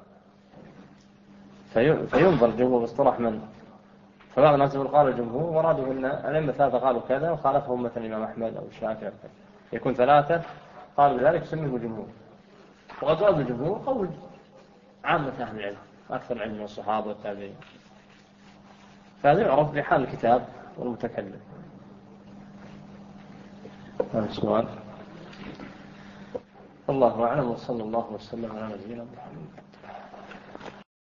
فينظر الجمهور باصطلاح من، فبعض الناس يقول قال الجمهور ورادوا أن الأئمة الثلاثة قالوا كذا وخالفهم مثلا الإمام أحمد أو الشافعي، يكون ثلاثة قالوا بذلك يسميه الجمهور. وقد يراد بالجمهور قول عامة أهل العلم، أكثر العلم من الصحابة والتابعين، فهذا يعرف بحال الكتاب والمتكلم. هذا السؤال. الله أعلم، وصلى الله وسلم على نبينا محمد.